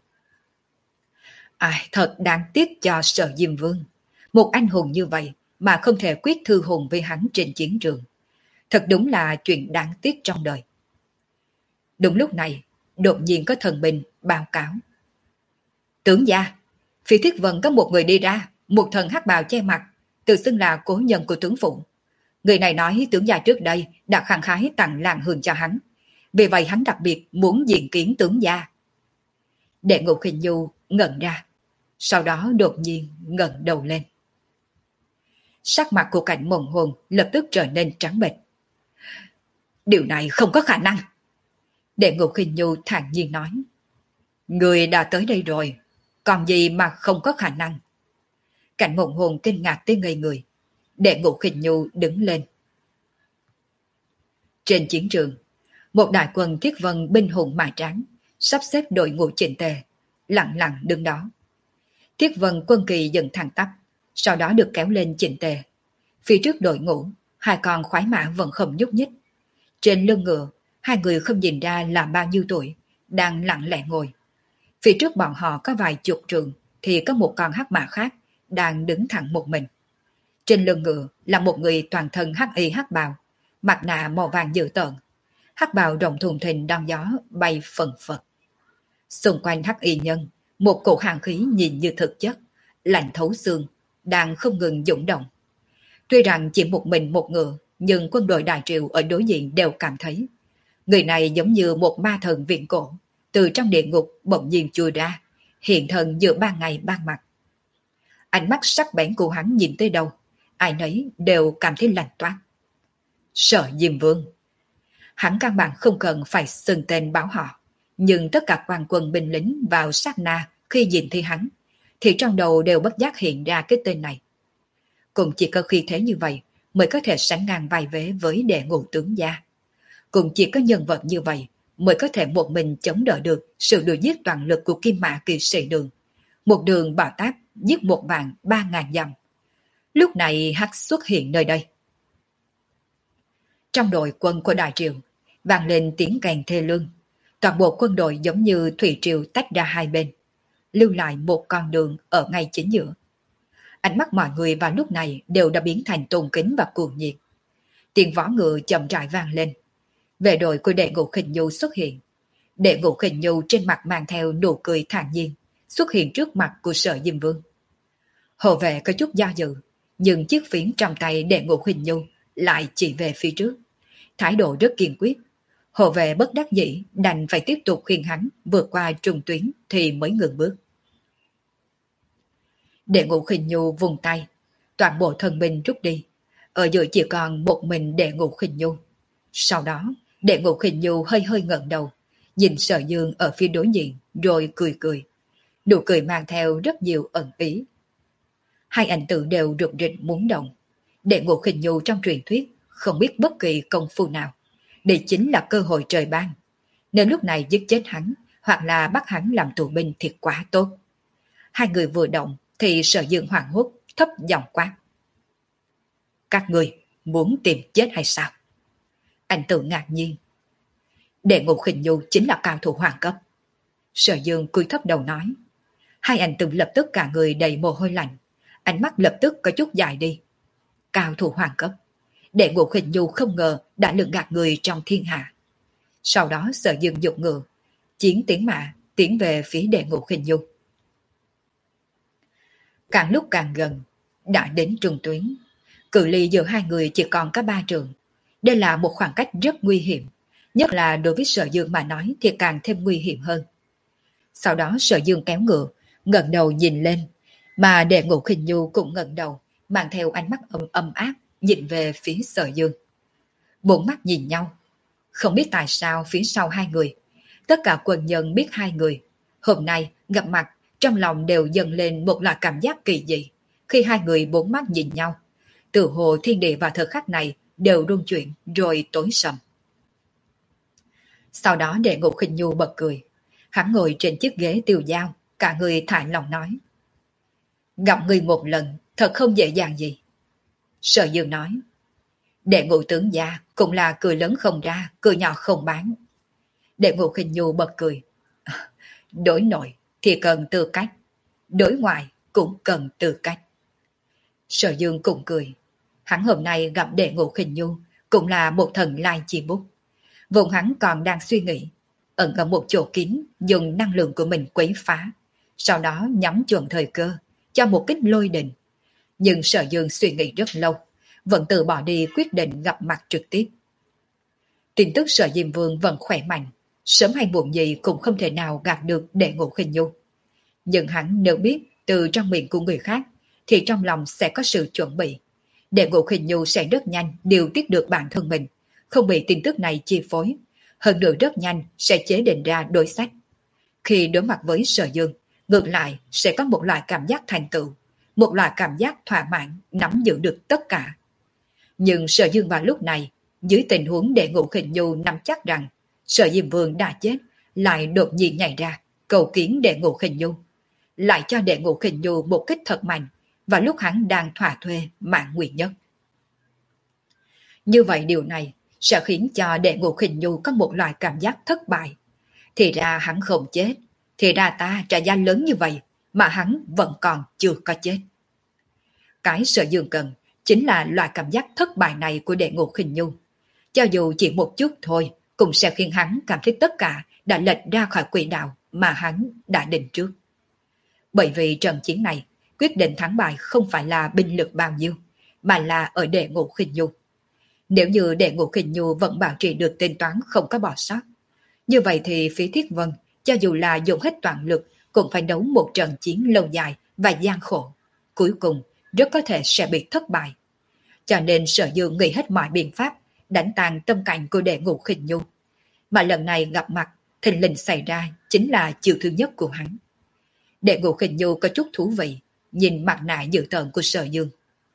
Ai, thật đáng tiếc cho Sở Diêm Vương. Một anh hùng như vậy mà không thể quyết thư hùng với hắn trên chiến trường. Thật đúng là chuyện đáng tiếc trong đời. Đúng lúc này, đột nhiên có thần binh báo cáo. Tướng gia, phía Thiết Vân có một người đi ra, một thần hắc bào che mặt, tự xưng là cố nhân của tướng phụ. Người này nói tướng gia trước đây đã khẳng khái tặng làng hương cho hắn. Vì vậy hắn đặc biệt muốn diện kiến tướng gia. Đệ Ngũ Khinh Nhu ngẩn ra, sau đó đột nhiên ngẩng đầu lên. Sắc mặt của Cảnh Mộng Hồn lập tức trở nên trắng bệch. Điều này không có khả năng. Đệ Ngũ Khinh Nhu thản nhiên nói. Người đã tới đây rồi, còn gì mà không có khả năng. Cảnh Mộng Hồn kinh ngạc tới ngây người. Đệ Ngũ Khinh Nhu đứng lên. Trên chiến trường, một đại quân Thiết Vân binh hùng mã tráng, sắp xếp đội ngũ chỉnh tề, lặng lặng đứng đó. Thiết Vân quân kỳ dần thẳng tắp, sau đó được kéo lên chỉnh tề. Phía trước đội ngũ, hai con khoái mã vẫn không nhúc nhích. Trên lưng ngựa, hai người không nhìn ra là bao nhiêu tuổi, đang lặng lẽ ngồi. Phía trước bọn họ có vài chục trượng, thì có một con hắc mã khác, đang đứng thẳng một mình. Trên lưng ngựa là một người toàn thân hắc y hắc bào, mặt nạ màu vàng dữ tợn. Hắc bào rộng thùng thình đón gió bay phần phật. Xung quanh hắc y nhân, một cổ hàng khí nhìn như thực chất, lạnh thấu xương, đang không ngừng dũng động. Tuy rằng chỉ một mình một ngựa, nhưng quân đội Đại Triệu ở đối diện đều cảm thấy người này giống như một ma thần viện cổ, từ trong địa ngục bỗng nhiên chui ra, hiện thân giữa ban ngày ban mặt. Ánh mắt sắc bén của hắn nhìn tới đâu, ai nấy đều cảm thấy lạnh toát. Sở Diêm Vương. Hắn căn bản không cần phải xưng tên báo họ, nhưng tất cả quan quân binh lính vào sát na khi nhìn thấy hắn, thì trong đầu đều bất giác hiện ra cái tên này. Cũng chỉ có khi thế như vậy mới có thể sánh ngang vai vế với đệ ngũ tướng gia. Cũng chỉ có nhân vật như vậy mới có thể một mình chống đỡ được sự đuổi giết toàn lực của Kim Mã Kỳ Sĩ Đường. Một đường bảo táp giết một vạn ba ngàn dặm. Lúc này hắn xuất hiện nơi đây. Trong đội quân của Đại Triều vang lên tiếng kèn thê lương. Toàn bộ quân đội giống như thủy triều tách ra hai bên, lưu lại một con đường ở ngay chính giữa. Ánh mắt mọi người vào lúc này đều đã biến thành tôn kính và cuồng nhiệt. Tiếng võ ngựa chậm rãi vang lên. Vệ đội của đệ ngũ Khinh Nhu xuất hiện. Đệ ngũ Khinh Nhu trên mặt mang theo nụ cười thản nhiên, xuất hiện trước mặt của Sở Diêm Vương. Hộ vệ có chút do dự, nhưng chiếc phiến trong tay đệ ngũ Khinh Nhu lại chỉ về phía trước. Thái độ rất kiên quyết. Hộ vệ bất đắc dĩ đành phải tiếp tục khuyên hắn vượt qua trùng tuyến thì mới ngừng bước. Đệ ngũ Khinh Nhu vùng tay, toàn bộ thân binh rút đi. Ở giữa chỉ còn một mình đệ ngũ Khinh Nhu. Sau đó, đệ ngũ Khinh Nhu hơi hơi ngẩng đầu, nhìn Sở Dương ở phía đối diện, rồi cười cười. Nụ cười mang theo rất nhiều ẩn ý. Hai ảnh tử đều rụt rịch muốn động. Đệ ngũ Khinh Nhu trong truyền thuyết không biết bất kỳ công phu nào. Đây chính là cơ hội trời ban. Nếu lúc này giết chết hắn, hoặc là bắt hắn làm tù binh thì quá tốt. Hai người vừa động, thì Sở Dương hoảng hốt, thấp giọng quát. Các người muốn tìm chết hay sao? Anh tự ngạc nhiên. Đệ ngũ Khinh Nhu chính là cao thủ hoàng cấp. Sở Dương cúi thấp đầu nói. Hai anh tự lập tức cả người đầy mồ hôi lạnh, ánh mắt lập tức có chút dài đi. Cao thủ hoàng cấp. Đệ ngũ Khinh Nhu không ngờ đã lường gạt người trong thiên hạ. Sau đó Sở Dương dục ngựa, chiến tiến mã tiến về phía đệ ngũ Khinh Nhu. Càng lúc càng gần, đã đến trung tuyến. Cự ly giữa hai người chỉ còn có ba trường. Đây là một khoảng cách rất nguy hiểm, nhất là đối với Sở Dương mà nói thì càng thêm nguy hiểm hơn. Sau đó Sở Dương kéo ngựa, ngẩng đầu nhìn lên, mà đệ ngũ Khinh Nhu cũng ngẩng đầu, mang theo ánh mắt âm âm áp nhìn về phía Sở Dương. Bốn mắt nhìn nhau, không biết tại sao phía sau hai người, tất cả quân nhân biết hai người hôm nay gặp mặt, trong lòng đều dâng lên một loại cảm giác kỳ dị. Khi hai người bốn mắt nhìn nhau, tự hồ thiên địa và thời khắc này đều rung chuyển rồi tối sầm. Sau đó đệ ngũ Khinh Nhu bật cười. Hắn ngồi trên chiếc ghế tiêu dao, cả người thản lòng nói. Gặp người một lần, thật không dễ dàng gì. Sở Dương nói. Đệ ngũ tướng gia cũng là cười lớn không ra, cười nhỏ không bán. Đệ ngũ Khinh Nhu bật cười. Đối nội thì cần tư cách, đối ngoại cũng cần tư cách. Sở Dương cũng cười. Hắn hôm nay gặp đệ ngũ Khinh Nhu cũng là một thần lai chi bút. Vốn hắn còn đang suy nghĩ, ẩn ở một chỗ kín dùng năng lượng của mình quấy phá, sau đó nhắm chuẩn thời cơ cho một kích lôi đình. Nhưng Sở Dương suy nghĩ rất lâu, vẫn từ bỏ đi quyết định gặp mặt trực tiếp. Tin tức Sở Diêm Vương vẫn khỏe mạnh, sớm hay muộn gì cũng không thể nào gạt được đệ ngũ Khinh Nhu. Nhưng hắn nếu biết từ trong miệng của người khác thì trong lòng sẽ có sự chuẩn bị. Đệ ngũ Khinh Nhu sẽ rất nhanh điều tiết được bản thân mình, không bị tin tức này chi phối. Hơn nữa rất nhanh sẽ chế định ra đối sách. Khi đối mặt với Sở Dương, ngược lại sẽ có một loại cảm giác thành tựu, một loại cảm giác thỏa mãn nắm giữ được tất cả. Nhưng Sở Dương vào lúc này, dưới tình huống đệ ngũ Khinh Nhu nắm chắc rằng Sở Diêm Vương đã chết, lại đột nhiên nhảy ra cầu kiến đệ ngũ Khinh Nhu, lại cho đệ ngũ Khinh Nhu một kích thật mạnh vào lúc hắn đang thỏa thuê mạng nguyện nhất. Như vậy điều này sẽ khiến cho đệ ngũ Khinh Nhu có một loại cảm giác thất bại. Thì ra hắn không chết, thì ra ta trả giá lớn như vậy mà hắn vẫn còn chưa có chết. Cái Sở Dương cần chính là loại cảm giác thất bại này của đệ ngũ Khinh Nhu. Cho dù chỉ một chút thôi cũng sẽ khiến hắn cảm thấy tất cả đã lệch ra khỏi quỹ đạo mà hắn đã định trước. Bởi vì trận chiến này quyết định thắng bại không phải là binh lực bao nhiêu, mà là ở đệ ngũ Khinh Nhu. Nếu như đệ ngũ Khinh Nhu vẫn bảo trì được tính toán không có bỏ sót, như vậy thì phía Thiết Vân cho dù là dùng hết toàn lực cũng phải đấu một trận chiến lâu dài và gian khổ, cuối cùng rất có thể sẽ bị thất bại. Cho nên Sở Dương nghĩ hết mọi biện pháp đánh tan tâm cảnh của Đệ Ngũ Khinh Nhu. Mà lần này gặp mặt, thình lình xảy ra chính là chiều thứ nhất của hắn. Đệ Ngũ Khinh Nhu có chút thú vị, nhìn mặt nạ dữ tợn của Sở Dương.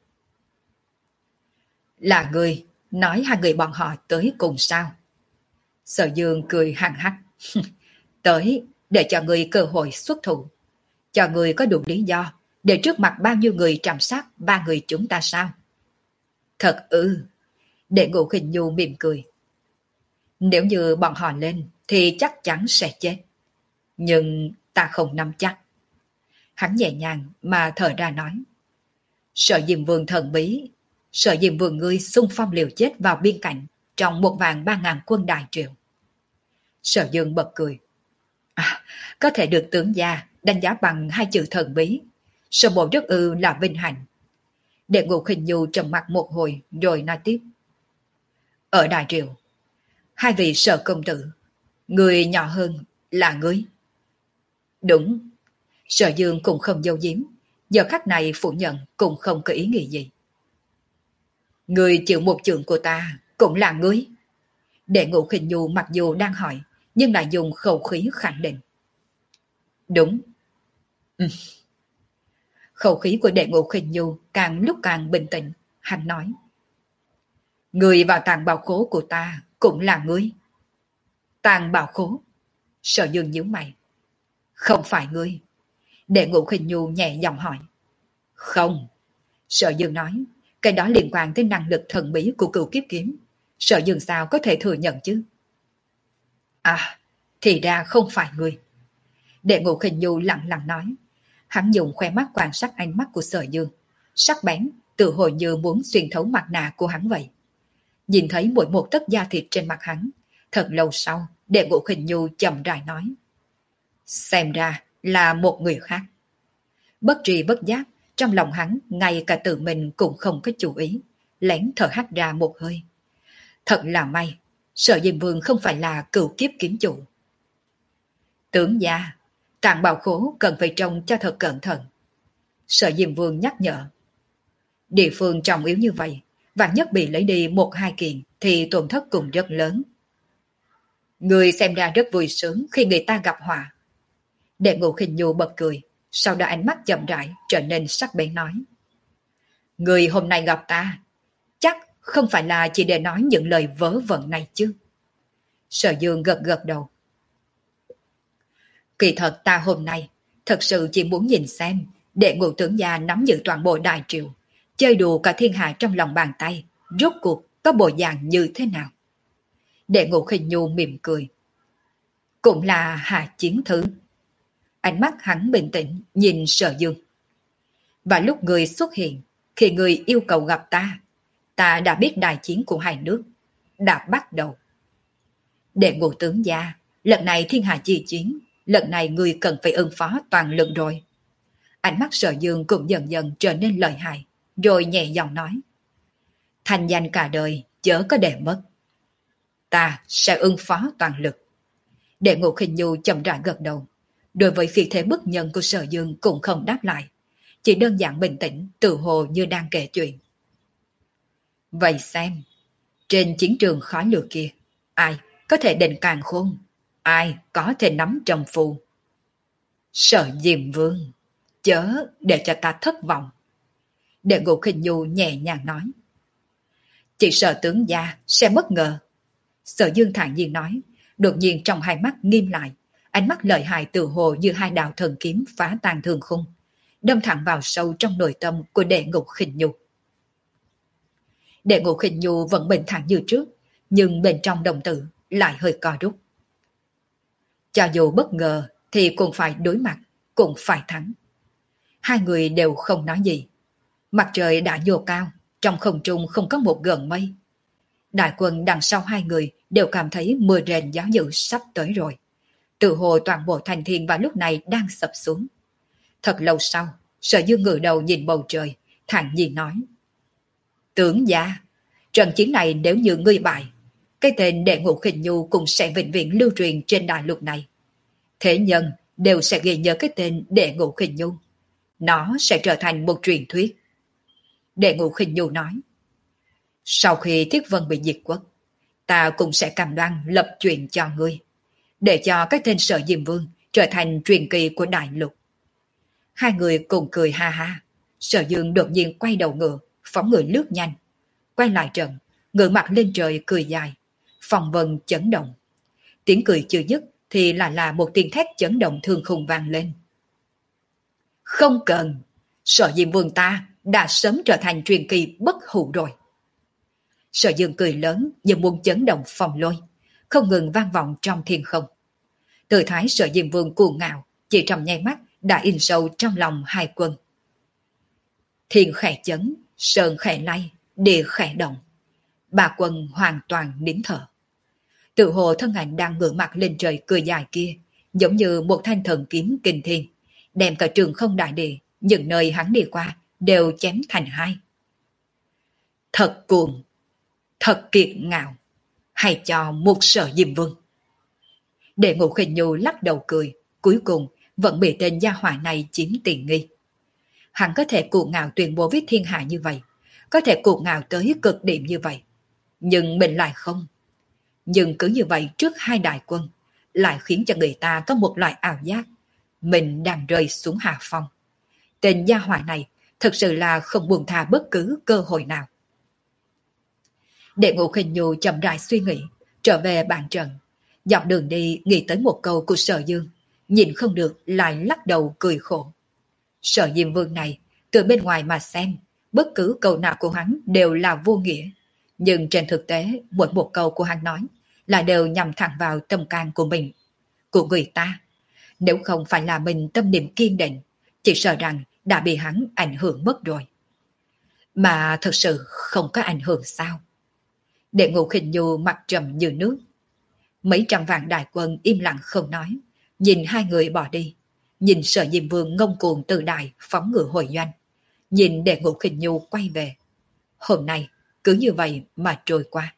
Là người nói hai người bọn họ tới cùng sao? Sở Dương cười hằng hắc. Tới để cho người cơ hội xuất thủ, cho người có đủ lý do để trước mặt bao nhiêu người trảm sát ba người chúng ta sao? Thật ư? Đệ Ngũ Khinh Nhu mỉm cười. Nếu như bọn họ lên thì chắc chắn sẽ chết. Nhưng ta không nắm chắc. Hắn nhẹ nhàng mà thở ra nói. Sở Diêm Vương thần bí, Sở Diêm Vương ngươi xung phong liều chết vào biên cảnh trong một vạn ba ngàn quân Đại Triệu. Sở Dương bật cười. À, có thể được tướng gia đánh giá bằng hai chữ thần bí, sở bộ rất ư là vinh hạnh. Đệ Ngũ Khinh Nhu trầm mặt một hồi rồi nói tiếp. Ở Đại Triệu, hai vị Sở công tử, người nhỏ hơn là ngươi. Đúng. Sở Dương cũng không giấu giếm, giờ khắc này phủ nhận cũng không có ý nghĩa gì. Người chịu một chưởng của ta cũng là ngươi. Đệ Ngũ Khinh Nhu mặc dù đang hỏi, nhưng lại dùng khẩu khí khẳng định. Đúng. Ừ. Khẩu khí của Đệ Ngũ Khinh Nhu càng lúc càng bình tĩnh, hắn nói. Người vào tàng bảo khố của ta cũng là ngươi. Tàng bảo khố? Sở Dương nhíu mày. Không phải ngươi. Đệ Ngũ Khinh Nhu nhẹ giọng hỏi. Không. Sở Dương nói, cái đó liên quan tới năng lực thần bí của Cửu Kiếp Kiếm. Sở Dương sao có thể thừa nhận chứ? À, thì ra không phải ngươi. Đệ Ngũ Khinh Nhu lặng lặng nói. Hắn dùng khoe mắt quan sát ánh mắt của Sở Dương, sắc bén, tự hồi như muốn xuyên thấu mặt nạ của hắn vậy. Nhìn thấy mỗi một tấc da thịt trên mặt hắn, thật lâu sau, Đệ Ngũ Khinh Nhu chậm rãi nói. Xem ra là một người khác. Bất tri bất giác, trong lòng hắn ngay cả tự mình cũng không có chú ý, lén thở hắt ra một hơi. Thật là may, Sở Diêm Vương không phải là Cửu Kiếp Kiếm chủ. Tướng gia, tàng bảo khố cần phải trông cho thật cẩn thận. Sở Diêm Vương nhắc nhở. Địa phương trọng yếu như vậy, vạn nhất bị lấy đi một hai kiện thì tổn thất cũng rất lớn. Người xem ra rất vui sướng khi người ta gặp họa. Đệ Ngũ Khinh Nhu bật cười, sau đó ánh mắt chậm rãi trở nên sắc bén nói. Người hôm nay gặp ta, chắc không phải là chỉ để nói những lời vớ vẩn này chứ? Sở Dương gật gật đầu. Kỳ thật ta hôm nay thật sự chỉ muốn nhìn xem Đệ Ngũ tướng gia nắm giữ toàn bộ Đại Triệu, chơi đùa cả thiên hạ trong lòng bàn tay, rốt cuộc có bộ dạng như thế nào? Đệ Ngũ Khinh Nhu mỉm cười. Cũng là hạ chiến thứ. Ánh mắt hắn bình tĩnh nhìn Sở Dương. Và lúc người xuất hiện, khi người yêu cầu gặp ta, ta đã biết đại chiến của hai nước đã bắt đầu. Đệ Ngũ tướng gia, lần này thiên hạ chi chiến, lần này người cần phải ứng phó toàn lực rồi. Ánh mắt Sở Dương cũng dần dần trở nên lợi hại, rồi nhẹ giọng nói. Thành danh cả đời, chớ có để mất. Ta sẽ ứng phó toàn lực. Đệ Ngũ Khinh Nhu chậm rãi gật đầu. Đối với phi thế bức nhân của Sở Dương cũng không đáp lại, chỉ đơn giản bình tĩnh, tự hồ như đang kể chuyện. Vậy xem, trên chiến trường khói lửa kia, ai có thể định càn khôn, ai có thể nắm trầm phù? Sở Diêm Vương, chớ để cho ta thất vọng. Đệ Ngũ Khinh Nhu nhẹ nhàng nói. Chỉ sợ tướng gia sẽ bất ngờ. Sở Dương thản nhiên nói, đột nhiên trong hai mắt nghiêm lại, ánh mắt lợi hại tự hồ như hai đạo thần kiếm phá tan thương khung, đâm thẳng vào sâu trong nội tâm của Đệ Ngũ Khinh Nhu. Đệ Ngũ Khinh Nhu vẫn bình thản như trước, nhưng bên trong đồng tử lại hơi co rút. Cho dù bất ngờ thì cũng phải đối mặt, cũng phải thắng. Hai người đều không nói gì. Mặt trời đã nhô cao, trong không trung không có một gợn mây. Đại quân đằng sau hai người đều cảm thấy mưa rền gió dữ sắp tới rồi. Tự hồ toàn bộ thành thiên vào lúc này đang sập xuống. Thật lâu sau, Sở Dương ngửa đầu nhìn bầu trời, thản nhiên nói. Tướng gia, trận chiến này nếu như ngươi bại, cái tên Đệ Ngũ Khinh Nhu cũng sẽ vĩnh viễn lưu truyền trên đại lục này. Thế nhân đều sẽ ghi nhớ cái tên Đệ Ngũ Khinh Nhu. Nó sẽ trở thành một truyền thuyết. Đệ Ngũ Khinh Nhu nói, sau khi Thiết Vân bị diệt quốc, ta cũng sẽ cam đoan lập chuyện cho ngươi, để cho cái tên Sở Diêm Vương trở thành truyền kỳ của đại lục. Hai người cùng cười ha ha. Sở Dương đột nhiên quay đầu ngựa, phóng người lướt nhanh. Quay lại trận, ngửa mặt lên trời cười dài. Phòng vân chấn động. Tiếng cười chưa dứt thì lại là một tiếng thét chấn động thương khung vang lên. Không cần, Sở Diêm Vương ta đã sớm trở thành truyền kỳ bất hủ rồi. Sở Dương cười lớn như muốn chấn động phòng lôi, không ngừng vang vọng trong thiên không. Tự thái Sở Diêm Vương cuồng ngạo, chỉ trong nháy mắt đã in sâu trong lòng hai quân. Thiên khẽ chấn, sơn khẽ lay, địa khẽ động. Ba quân hoàn toàn nín thở. Tự hồ thân ảnh đang ngửa mặt lên trời cười dài kia, giống như một thanh thần kiếm kinh thiên, đem cả trường không đại địa, những nơi hắn đi qua đều chém thành hai. Thật cuồng, thật kiệt ngạo, hay cho một Sở Diêm Vương. Đệ Ngũ Khinh Nhu lắc đầu cười, cuối cùng vẫn bị tên gia hỏa này chiếm tiện nghi. Hắn có thể cuồng ngạo tuyên bố với thiên hạ như vậy, có thể cuồng ngạo tới cực điểm như vậy, nhưng mình lại không. Nhưng cứ như vậy trước hai đại quân, lại khiến cho người ta có một loại ảo giác mình đang rơi xuống hạ phong. Tên gia hỏa này thật sự là không buông tha bất cứ cơ hội nào. Đệ Ngũ Khinh Nhu chậm rãi suy nghĩ, trở về bàn trận. Dọc đường đi nghĩ tới một câu của Sở Dương, nhìn không được lại lắc đầu cười khổ. Sở Diêm Vương này, từ bên ngoài mà xem, bất cứ câu nào của hắn đều là vô nghĩa. Nhưng trên thực tế, mỗi một câu của hắn nói là đều nhằm thẳng vào tâm can của mình, của người ta. Nếu không phải là mình tâm niệm kiên định, chỉ sợ rằng đã bị hắn ảnh hưởng mất rồi. Mà thật sự không có ảnh hưởng sao? Đệ Ngũ Khinh Nhu mặt trầm như nước. Mấy trăm vạn đại quân im lặng không nói, nhìn hai người bỏ đi, nhìn Sở Diêm Vương ngông cuồng tự đại phóng ngựa hồi doanh, nhìn Đệ Ngũ Khinh Nhu quay về. Hôm nay cứ như vậy mà trôi qua.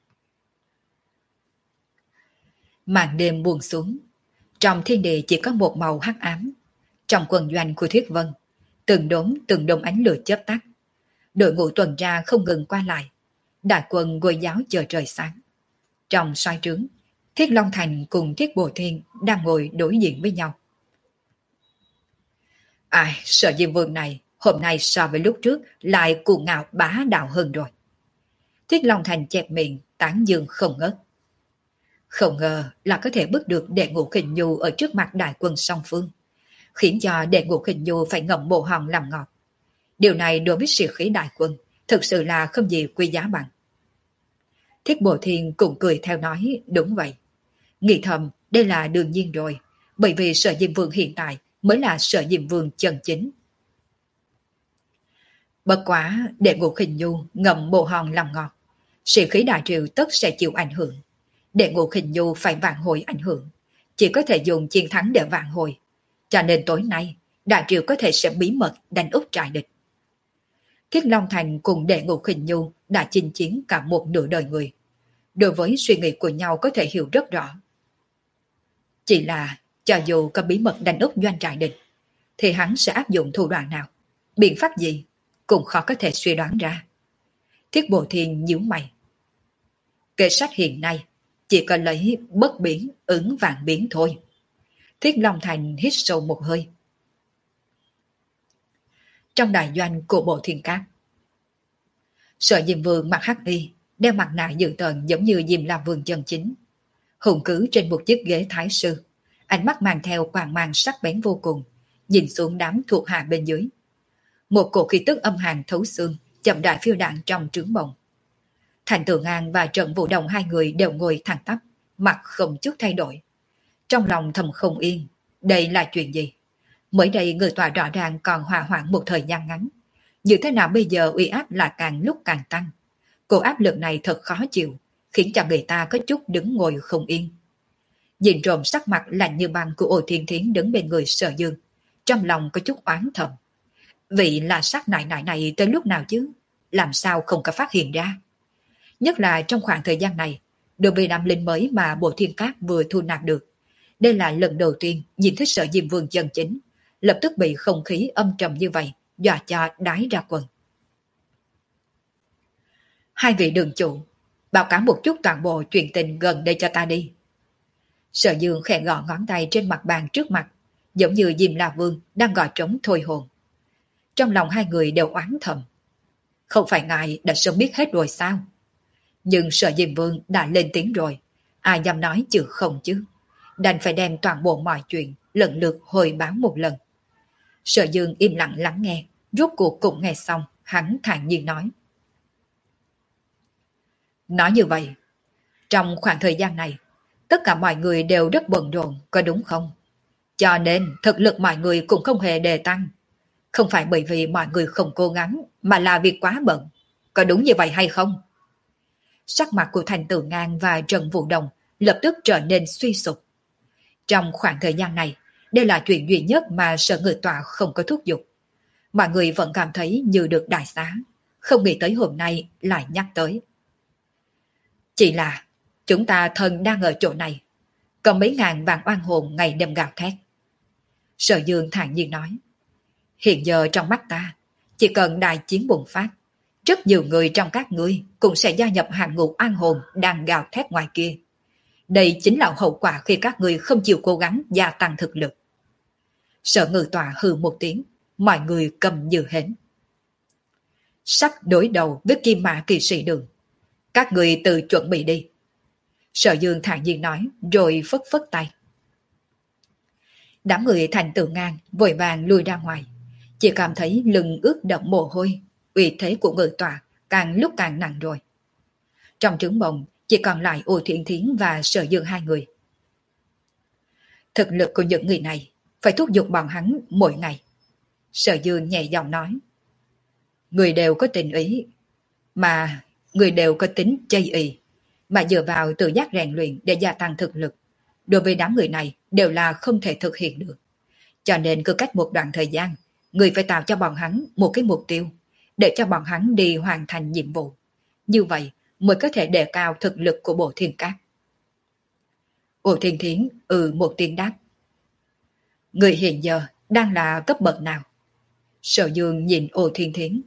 Màn đêm buông xuống, trong thiên địa chỉ có một màu hắc ám. Trong quân doanh của Thuyết Vân, từng đốm từng đốm ánh lửa chớp tắt. Đội ngũ tuần tra không ngừng qua lại, đại quân ngồi giáo chờ trời sáng. Trong xoay trướng, Thiết Long Thành cùng Thiết Bồ Thiên đang ngồi đối diện với nhau. Ai, Sở Diêm Vương này hôm nay so với lúc trước lại cuồng ngạo bá đạo hơn rồi. Thiết Long Thành chẹp miệng tán dương không ngớt. Không ngờ là có thể bước được Đệ Ngũ Khinh Nhu ở trước mặt đại quân song phương, khiến cho Đệ Ngũ Khinh Nhu phải ngậm bồ hòn làm ngọt. Điều này đối với sĩ khí đại quân thực sự là không gì quý giá bằng. Thiết Bồ Thiên cũng cười theo nói đúng vậy. Nghĩ thầm đây là đương nhiên rồi, bởi vì Sở Diêm Vương hiện tại mới là Sở Diêm Vương chân chính. Bất quá Đệ Ngũ Khinh Nhu ngậm bồ hòn làm ngọt, sĩ khí đại triều tất sẽ chịu ảnh hưởng. Đệ Ngũ Khinh Nhu phải vạn hồi ảnh hưởng, chỉ có thể dùng chiến thắng để vạn hồi. Cho nên tối nay đại triều có thể sẽ bí mật đánh úp trại địch. Thiết Long Thành cùng Đệ Ngũ Khinh Nhu đã chinh chiến cả một nửa đời người, đối với suy nghĩ của nhau có thể hiểu rất rõ. Chỉ là cho dù có bí mật đánh úp doanh trại địch, thì hắn sẽ áp dụng thủ đoạn nào, biện pháp gì cũng khó có thể suy đoán ra. Thiết Bồ Thiên nhíu mày. Kế sách hiện nay chỉ có lấy bất biến ứng vạn biến thôi. Thiết Long Thành hít sâu một hơi. Trong đại doanh của Bộ Thiên Cát, Sở Diêm Vương mặc hắc y, đeo mặt nạ dữ tợn giống như Diêm La Vương chân chính, hùng cứ trên một chiếc ghế thái sư, ánh mắt mang theo quang mang sắc bén vô cùng, nhìn xuống đám thuộc hạ bên dưới. Một cổ khí tức âm hàn thấu xương chậm rãi phiêu đạn trong trướng bồng. Thành Tử Ngang và Trận Vũ Đồng hai người đều ngồi thẳng tắp, mặt không chút thay đổi. Trong lòng thầm không yên, đây là chuyện gì? Mới đây người tòa rõ ràng còn hòa hoãn một thời gian ngắn, như thế nào bây giờ uy áp là càng lúc càng tăng. Cô áp lực này thật khó chịu, khiến cho người ta có chút đứng ngồi không yên. Nhìn trộm sắc mặt lạnh như băng của Ô Thiên Thiến đứng bên người Sở Dương, trong lòng có chút oán thầm. Vị là sát nại nại này tới lúc nào chứ? Làm sao không có phát hiện ra? Nhất là trong khoảng thời gian này, đối với năm linh mới mà Bộ Thiên Cát vừa thu nạp được, Đây là lần đầu tiên nhìn thấy Sở Diêm Vương chân chính, lập tức bị không khí âm trầm như vậy, dọa cho đái ra quần. Hai vị đường chủ, báo cáo một chút toàn bộ chuyện tình gần đây cho ta đi. Sở Dương khẽ gõ ngón tay trên mặt bàn trước mặt, giống như Diêm La Vương đang gõ trống thôi hồn. Trong lòng hai người đều oán thầm. Không phải ngài đã sớm biết hết rồi sao? Nhưng Sở Diêm Vương đã lên tiếng rồi, ai dám nói chứ không chứ. Đành phải đem toàn bộ mọi chuyện lần lượt hồi báo một lần. Sở Dương im lặng lắng nghe, rốt cuộc cũng nghe xong, hắn thản nhiên nói. Nói như vậy, trong khoảng thời gian này, tất cả mọi người đều rất bận rộn, có đúng không? Cho nên thực lực mọi người cũng không hề đề tăng. Không phải bởi vì mọi người không cố gắng, mà là việc quá bận. Có đúng như vậy hay không? Sắc mặt của Thành Tử Ngang và Trần Vũ Đồng lập tức trở nên suy sụp. Trong khoảng thời gian này, đây là chuyện duy nhất mà Sở Ngự Tọa không có thúc giục. Mọi người vẫn cảm thấy như được đại xá, không nghĩ tới hôm nay lại nhắc tới. Chỉ là chúng ta thân đang ở chỗ này, có mấy ngàn vạn oan hồn ngày đêm gào thét. Sở Dương thản nhiên nói, hiện giờ trong mắt ta, chỉ cần đại chiến bùng phát, rất nhiều người trong các ngươi cũng sẽ gia nhập hàng ngũ oan hồn đang gào thét ngoài kia. Đây chính là hậu quả khi các ngươi không chịu cố gắng gia tăng thực lực. Sở Ngự Tọa hừ một tiếng, mọi người cầm như hến. Sắp đối đầu với Kim Mã Kỳ Sĩ Đường, các người tự chuẩn bị đi. Sở Dương thản nhiên nói, rồi phất phất tay. Đám người Thành Tử Ngang vội vàng lùi ra ngoài, chỉ cảm thấy lưng ướt đẫm mồ hôi, uy thế của Ngự Tọa càng lúc càng nặng rồi. Trong trướng bồng chỉ còn lại Ô Thiện Thiến và Sở Dương hai người. Thực lực của những người này phải thúc giục bọn hắn mỗi ngày. Sở Dương nhẹ giọng nói, người đều có tình ý, mà người đều có tính chây ì, mà dựa vào tự giác rèn luyện để gia tăng thực lực. Đối với đám người này đều là không thể thực hiện được. Cho nên cứ cách một đoạn thời gian, người phải tạo cho bọn hắn một cái mục tiêu, để cho bọn hắn đi hoàn thành nhiệm vụ. Như vậy mới có thể đề cao thực lực của Bộ Thiên Cát. Ô Thiên Thiến ừ một tiếng đáp. Người hiện giờ đang là cấp bậc nào? Sở Dương nhìn Ô Thiên Thiến.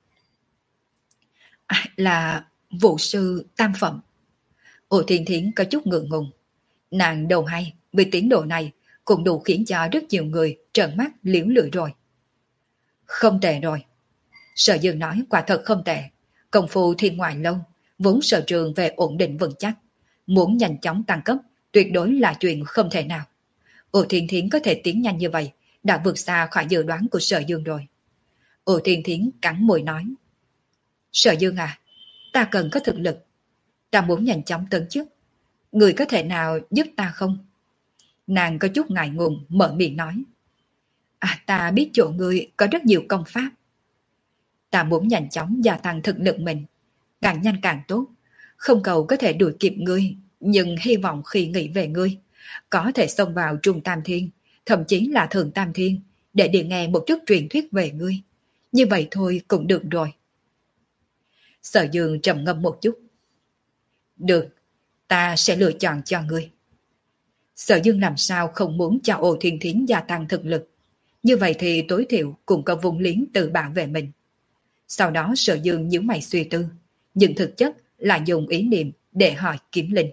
À, là vụ sư tam phẩm. Ô Thiên Thiến có chút ngượng ngùng. Nàng đầu hay với tiến độ này cũng đủ khiến cho rất nhiều người trợn mắt liễu lưỡi rồi. Không tệ rồi. Sở Dương nói quả thật không tệ. Công phu thiên ngoại lâu, vốn sở trường về ổn định vững chắc. Muốn nhanh chóng tăng cấp, tuyệt đối là chuyện không thể nào. Ô Thiên Thiến có thể tiến nhanh như vậy, đã vượt xa khỏi dự đoán của Sở Dương rồi. Ô Thiên Thiến cắn môi nói. Sở Dương à, ta cần có thực lực. Ta muốn nhanh chóng tấn chức. Người có thể nào giúp ta không? Nàng có chút ngại ngùng mở miệng nói. À, ta biết chỗ người có rất nhiều công pháp. Ta muốn nhanh chóng gia tăng thực lực mình, càng nhanh càng tốt. Không cầu có thể đuổi kịp ngươi, nhưng hy vọng khi nghĩ về ngươi, có thể xông vào Trung Tam Thiên, thậm chí là Thượng Tam Thiên, để đi nghe một chút truyền thuyết về ngươi. Như vậy thôi cũng được rồi. Sở Dương trầm ngâm một chút. Được, ta sẽ lựa chọn cho ngươi. Sở Dương làm sao không muốn cho Ô Thiên Thiến gia tăng thực lực. Như vậy thì tối thiểu cũng có vùng liếng tự bảo vệ mình. Sau đó Sở Dương nhíu mày suy tư, nhưng thực chất là dùng ý niệm để hỏi Kiếm Linh.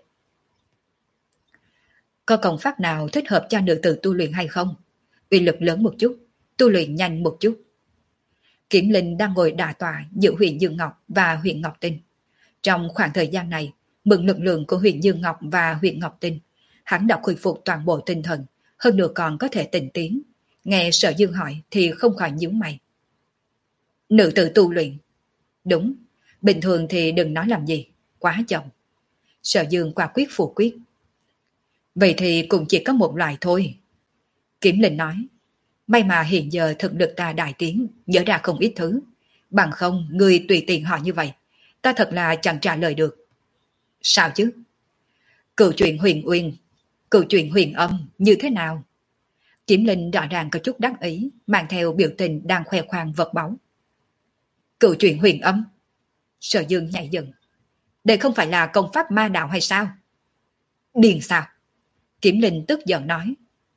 Có công pháp nào thích hợp cho nữ tử tu luyện hay không? Uy lực lớn một chút, tu luyện nhanh một chút. Kiếm Linh đang ngồi đả tọa giữa huyện Dương Ngọc và huyện Ngọc Tinh. Trong khoảng thời gian này, mượn lực lượng của huyện Dương Ngọc và huyện Ngọc Tinh, hắn đã khôi phục toàn bộ tinh thần, hơn nữa còn có thể tỉnh tiến. Nghe Sở Dương hỏi thì không khỏi nhíu mày. Nữ tử tu luyện. Đúng, bình thường thì đừng nói làm gì, quá chậm. Sở Dương quả quyết phủ quyết. Vậy thì cũng chỉ có một loại thôi. Kiếm Linh nói. May mà hiện giờ thực lực ta đại tiến, nhớ ra không ít thứ. Bằng không, người tùy tiện hỏi như vậy, ta thật là chẳng trả lời được. Sao chứ? Cựu chuyện huyền uyên, cựu chuyện huyền âm như thế nào? Kiếm Linh rõ ràng có chút đắc ý, mang theo biểu tình đang khoe khoang vật báu. Cựu chuyện huyền âm? Sở Dương nhảy dựng. Đây không phải là công pháp ma đạo hay sao? Điên sao? Kiểm Linh tức giận nói.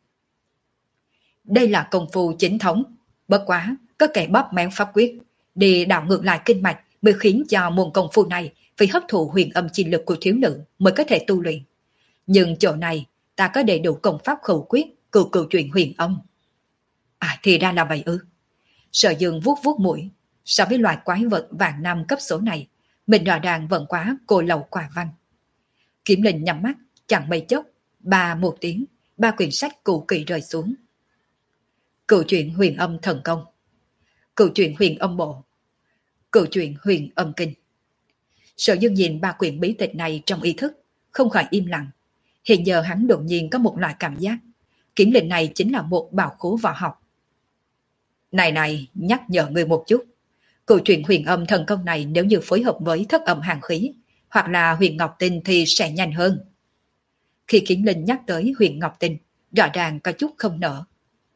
Đây là công phu chính thống, bất quá có kẻ bóp méo pháp quyết, đi đảo ngược lại kinh mạch mới khiến cho môn công phu này phải hấp thụ huyền âm chi lực của thiếu nữ mới có thể tu luyện. Nhưng chỗ này ta có đầy đủ công pháp khẩu quyết, cửu cửu truyền huyền âm. À thì ra là vậy ư. Sở Dương vuốt vuốt mũi, so với loài quái vật vạn năm cấp số này, mình rõ ràng vẫn quá cô lậu quả văn. Kiểm Linh nhắm mắt, chẳng mấy chốc, ba một tiếng, ba quyển sách cũ kỹ rơi xuống. Cửu truyện huyền âm thần công, cửu truyện huyền âm bộ, cửu truyện huyền âm kinh. Sở Dương nhìn ba quyển bí tịch này trong ý thức, không khỏi im lặng. Hiện giờ hắn đột nhiên có một loại cảm giác, Kiểm Linh này chính là một bảo khố võ học. Này này, nhắc nhở người một chút. Cửu truyện huyền âm thần công này nếu như phối hợp với thất âm hàng khí, hoặc là huyền ngọc tinh thì sẽ nhanh hơn. Khi Kiểm Linh nhắc tới huyền ngọc tinh, rõ ràng có chút không nỡ.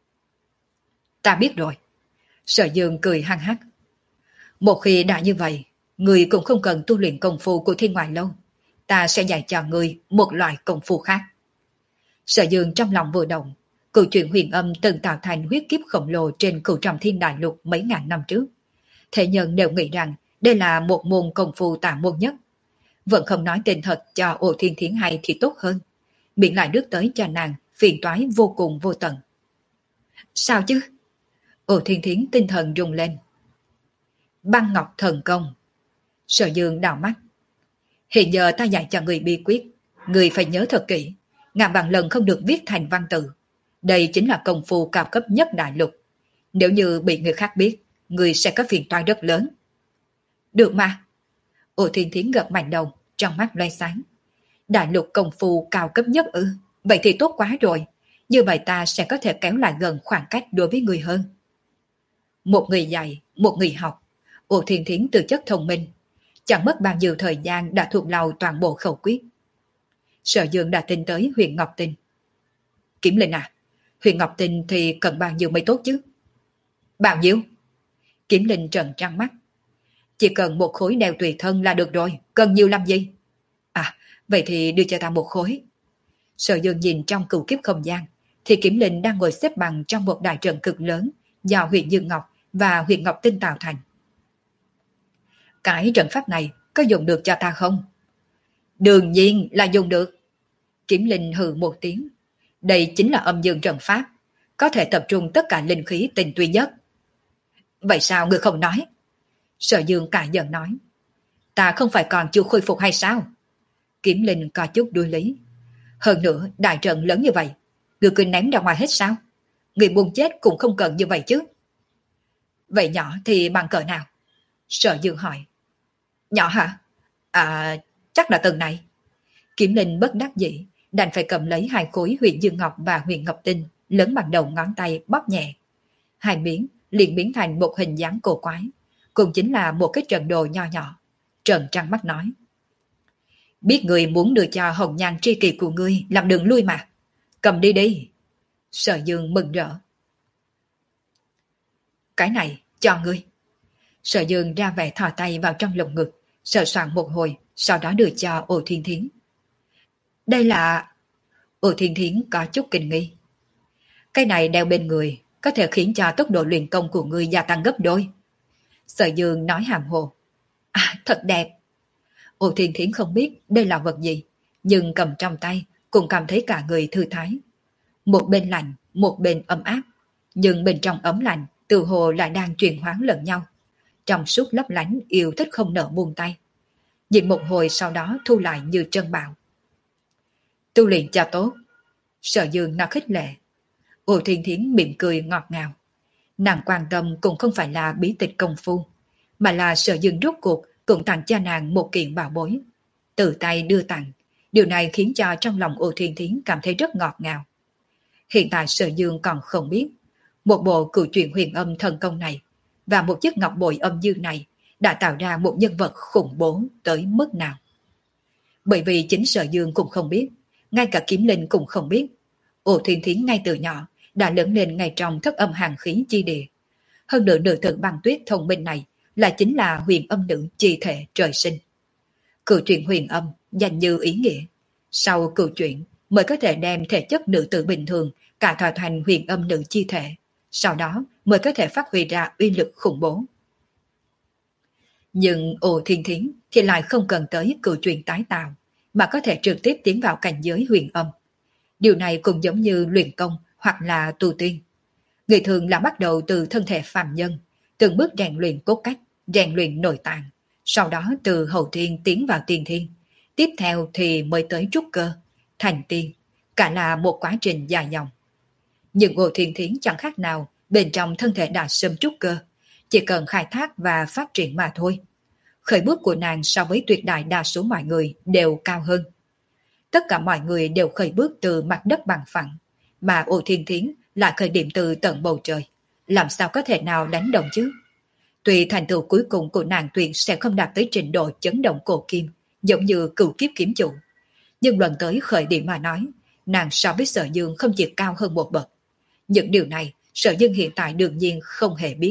Ta biết rồi. Sở Dương cười hăng hắc. Một khi đã như vậy, người cũng không cần tu luyện công phu của thiên ngoại lâu. Ta sẽ dạy cho người một loại công phu khác. Sở Dương trong lòng vừa động, cửu truyện huyền âm từng tạo thành huyết kiếp khổng lồ trên cửu trầm thiên đại lục mấy ngàn năm trước. Thế nhân đều nghĩ rằng đây là một môn công phu tà môn nhất. Vẫn không nói tên thật cho Ổ Thiên Thiến hay thì tốt hơn. Miệng lại đứt tới cho nàng, phiền toái vô cùng vô tận. Sao chứ? Ổ Thiên Thiến tinh thần rung lên. Băng ngọc thần công. Sở Dương đảo mắt. Hiện giờ ta dạy cho người bí quyết, người phải nhớ thật kỹ, ngàn vạn lần không được viết thành văn tự. Đây chính là công phu cao cấp nhất đại lục. Nếu như bị người khác biết, người sẽ có phiền toái rất lớn. Được mà. Ổ Thiên Thiến gật mạnh đầu, trong mắt loay sáng. Đại lục công phu cao cấp nhất ư? Vậy thì tốt quá rồi. Như vậy ta sẽ có thể kéo lại gần khoảng cách đối với người hơn. Một người dạy, một người học. Ổ Thiên Thiến từ chất thông minh, chẳng mất bao nhiêu thời gian đã thuộc lòng toàn bộ khẩu quyết. Sở Dương đã tin tới huyền ngọc tinh. Kiểm Linh à, huyền ngọc tinh thì cần bao nhiêu mới tốt chứ? Bao nhiêu? Kiểm Linh trợn trắng mắt. Chỉ cần một khối đeo tùy thân là được rồi, cần nhiều làm gì? À, vậy thì đưa cho ta một khối. Sở Dương nhìn trong cửu kiếp không gian, thì Kiểm Linh đang ngồi xếp bằng trong một đại trận cực lớn do huyền Dương Ngọc và huyền Ngọc Tinh tạo thành. Cái trận pháp này có dùng được cho ta không? Đương nhiên là dùng được. Kiểm Linh hừ một tiếng. Đây chính là âm dương trận pháp, có thể tập trung tất cả linh khí tinh túy nhất. Vậy sao ngươi không nói? Sở Dương cả giận nói. Ta không phải còn chưa khôi phục hay sao? Kiểm Linh có chút đuối lý. Hơn nữa, đại trận lớn như vậy, ngươi cứ ném ra ngoài hết sao? Người buồn chết cũng không cần như vậy chứ. Vậy nhỏ thì bằng cỡ nào? Sở Dương hỏi. Nhỏ hả? À, chắc là tầng này. Kiểm Linh bất đắc dĩ, đành phải cầm lấy hai khối huyền Dương Ngọc và huyền Ngọc Tinh, lớn bằng đầu ngón tay bóp nhẹ. Hai miếng liền biến thành một hình dáng cổ quái, cũng chính là một cái trận đồ nho nhỏ. Trần trăng mắt nói. Biết người muốn đưa cho hồng nhan tri kỷ của ngươi làm đường lui mà. Cầm đi đi. Sở Dương mừng rỡ. Cái này cho ngươi. Sở Dương ra vẻ thò tay vào trong lồng ngực, sờ soạn một hồi, sau đó đưa cho Ổ Thiên Thiến. Đây là... Ổ Thiên Thiến có chút kinh nghi. Cái này đeo bên người, có thể khiến cho tốc độ luyện công của ngươi gia tăng gấp đôi. Sở Dương nói hàm hồ. À, thật đẹp. Ổ Thiên Thiến không biết đây là vật gì, nhưng cầm trong tay cũng cảm thấy cả người thư thái. Một bên lạnh, một bên ấm áp, nhưng bên trong ấm lạnh tự hồ lại đang chuyển hóa lẫn nhau. Trong suốt lấp lánh yêu thích không nỡ buông tay. Nhìn một hồi sau đó thu lại như trân bảo. Tu luyện cho tốt. Sở Dương nó khích lệ. Ổ Thiên Thiến mỉm cười ngọt ngào. Nàng quan tâm cũng không phải là bí tịch công phu, mà là Sở Dương rốt cuộc cũng tặng cho nàng một kiện bảo bối. Từ tay đưa tặng, điều này khiến cho trong lòng Ổ Thiên Thiến cảm thấy rất ngọt ngào. Hiện tại Sở Dương còn không biết, một bộ cửu truyện huyền âm thần công này và một chiếc ngọc bội âm dương này đã tạo ra một nhân vật khủng bố tới mức nào. Bởi vì chính Sở Dương cũng không biết, ngay cả Kiếm Linh cũng không biết, Ổ Thiên Thiến ngay từ nhỏ đã lớn lên ngay trong thất âm hàng khí chi địa. Hơn nữa nữ tử băng tuyết thông minh này là chính là huyền âm nữ chi thể trời sinh. Cửu truyện huyền âm danh như ý nghĩa. Sau cửu truyện, mới có thể đem thể chất nữ tử bình thường cả thỏa thành huyền âm nữ chi thể, sau đó mới có thể phát huy ra uy lực khủng bố. Nhưng Ồ Thiên Thiến thì lại không cần tới cựu truyền tái tạo, mà có thể trực tiếp tiến vào cảnh giới huyền âm. Điều này cũng giống như luyện công hoặc là tu tiên. Người thường là bắt đầu từ thân thể phàm nhân, từng bước rèn luyện cốt cách, rèn luyện nội tạng, sau đó từ hậu thiên tiến vào tiên thiên. Tiếp theo thì mới tới trúc cơ, thành tiên, cả là một quá trình dài dòng. Nhưng Ngô Thiên Thiến chẳng khác nào bên trong thân thể đã sớm trúc cơ, chỉ cần khai thác và phát triển mà thôi. Khởi bước của nàng so với tuyệt đại đa số mọi người đều cao hơn. Tất cả mọi người đều khởi bước từ mặt đất bằng phẳng, mà Ô Thiên Thiến lại khởi điểm từ tận bầu trời. Làm sao có thể nào đánh đồng chứ? Tuy thành tựu cuối cùng của nàng tuyệt sẽ không đạt tới trình độ chấn động cổ kim, giống như cửu kiếp kiếm chủ. Nhưng lần tới khởi điểm mà nói, nàng so với Sở Dương không chỉ cao hơn một bậc. Những điều này, Sở Dương hiện tại đương nhiên không hề biết.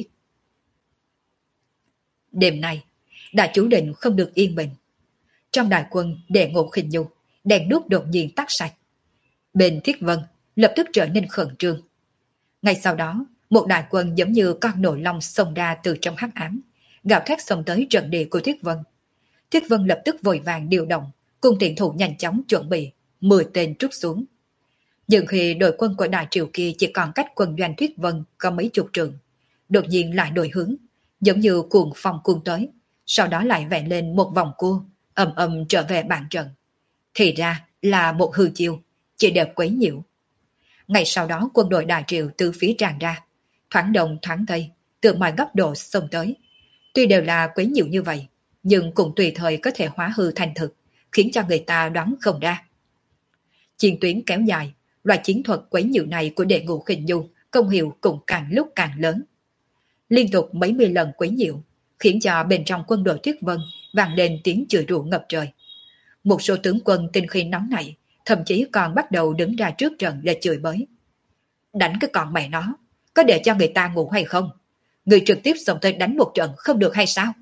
Đêm nay, đã chủ định không được yên bình. Trong đại quân Đệ Ngộ Khinh Nhu, đèn đuốc đột nhiên tắt sạch. Bên Thiết Vân lập tức trở nên khẩn trương. Ngay sau đó, một đại quân giống như con nổi long xông ra từ trong hắc ám, gào thét xông tới trận địa của Thiết Vân. Thiết Vân lập tức vội vàng điều động, cùng tiện thủ nhanh chóng chuẩn bị, mười tên trút xuống. Nhưng khi đội quân của đại triều kia chỉ còn cách quân doanh Thiết Vân có mấy chục trường, đột nhiên lại đổi hướng, giống như cuồng phong cuồng tới, sau đó lại vẽ lên một vòng cua, ầm ầm trở về bản trận. Thì ra là một hư chiêu, chỉ đẹp quấy nhiễu. Ngày sau đó quân đội đại triều từ phía tràn ra, thoáng đông thoáng tây, từ mọi góc độ xông tới. Tuy đều là quấy nhiễu như vậy, nhưng cũng tùy thời có thể hóa hư thành thực, khiến cho người ta đoán không ra. Chiến tuyến kéo dài, loại chiến thuật quấy nhiễu này của Đệ Ngộ Khinh Nhu công hiệu cũng càng lúc càng lớn. Liên tục mấy mươi lần quấy nhiễu, khiến cho bên trong quân đội Tuyết Vân vang lên tiếng chửi rủa ngập trời. Một số tướng quân tinh khi nóng nảy, thậm chí còn bắt đầu đứng ra trước trận để chửi bới. Đánh cái con mẹ nó, có để cho người ta ngủ hay không? Người trực tiếp xông tới đánh một trận không được hay sao?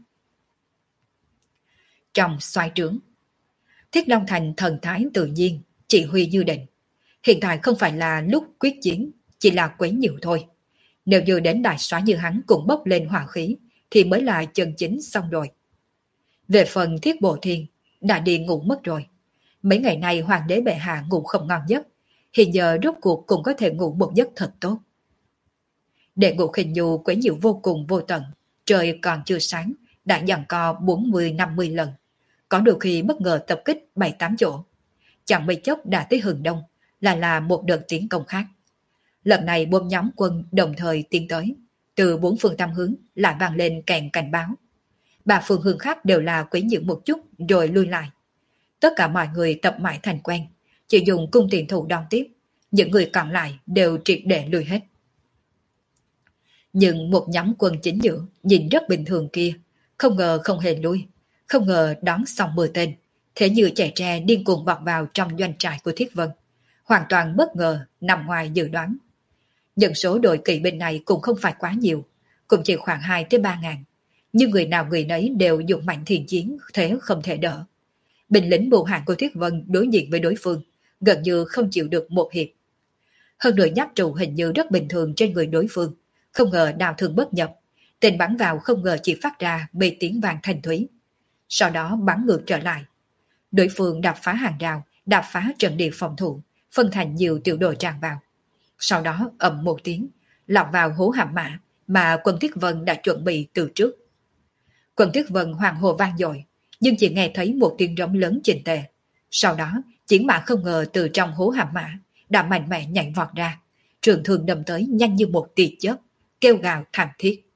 Trong xoay trướng, Thiết Long Thành thần thái tự nhiên, chỉ huy như định. Hiện tại không phải là lúc quyết chiến, chỉ là quấy nhiễu thôi. Nếu như đến đại soái như hắn cũng bốc lên hỏa khí, thì mới là chân chính xong rồi. Về phần Thiết Bộ Thiên, đã đi ngủ mất rồi. Mấy ngày nay hoàng đế bệ hạ ngủ không ngon giấc, hiện giờ rốt cuộc cũng có thể ngủ một giấc thật tốt. Đệ Ngộ Khinh Nhu quấy nhiễu vô cùng vô tận, trời còn chưa sáng, đã giằng co bốn mươi năm mươi lần. Có đôi khi bất ngờ tập kích bảy tám chỗ. Chẳng mấy chốc đã tới hừng đông, là là một đợt tiến công khác. Lần này bốn nhóm quân đồng thời tiến tới, từ bốn phương tam hướng lại vang lên kèn cảnh báo. Ba phương hướng khác đều là quấy nhiễu một chút rồi lui lại. Tất cả mọi người tập mãi thành quen, chỉ dùng cung tiền thủ đón tiếp, những người còn lại đều triệt để lùi hết. Nhưng một nhóm quân chính giữa nhìn rất bình thường kia, không ngờ không hề lui, không ngờ đón xong mười tên, thế như trẻ tre điên cuồng vọt vào trong doanh trại của Thiết Vân, hoàn toàn bất ngờ nằm ngoài dự đoán. Nhân số đội kỵ binh này cũng không phải quá nhiều, cũng chỉ khoảng hai tới ba ngàn, nhưng người nào người nấy đều dùng mạnh thiện chiến, thế không thể đỡ. Binh lính bộ hạng của Thiết Vân đối diện với đối phương, gần như không chịu được một hiệp. Hơn nữa giáp trụ hình như rất bình thường trên người đối phương, không ngờ đào thương bất nhập, tên bắn vào không ngờ chỉ phát ra bê tiếng vàng thanh thúy. Sau đó bắn ngược trở lại. Đối phương đạp phá hàng rào, đạp phá trận địa phòng thủ, phân thành nhiều tiểu đội tràn vào. Sau đó ầm một tiếng, lọt vào hố hàm mã mà quân Thiết Vân đã chuẩn bị từ trước. Quân Thiết Vân hoàng hồ vang dội, nhưng chỉ nghe thấy một tiếng rống lớn chỉnh tề. Sau đó, chiến mã không ngờ từ trong hố hàm mã đã mạnh mẽ nhảy vọt ra, trường thương đâm tới nhanh như một tia chớp, kêu gào thảm thiết.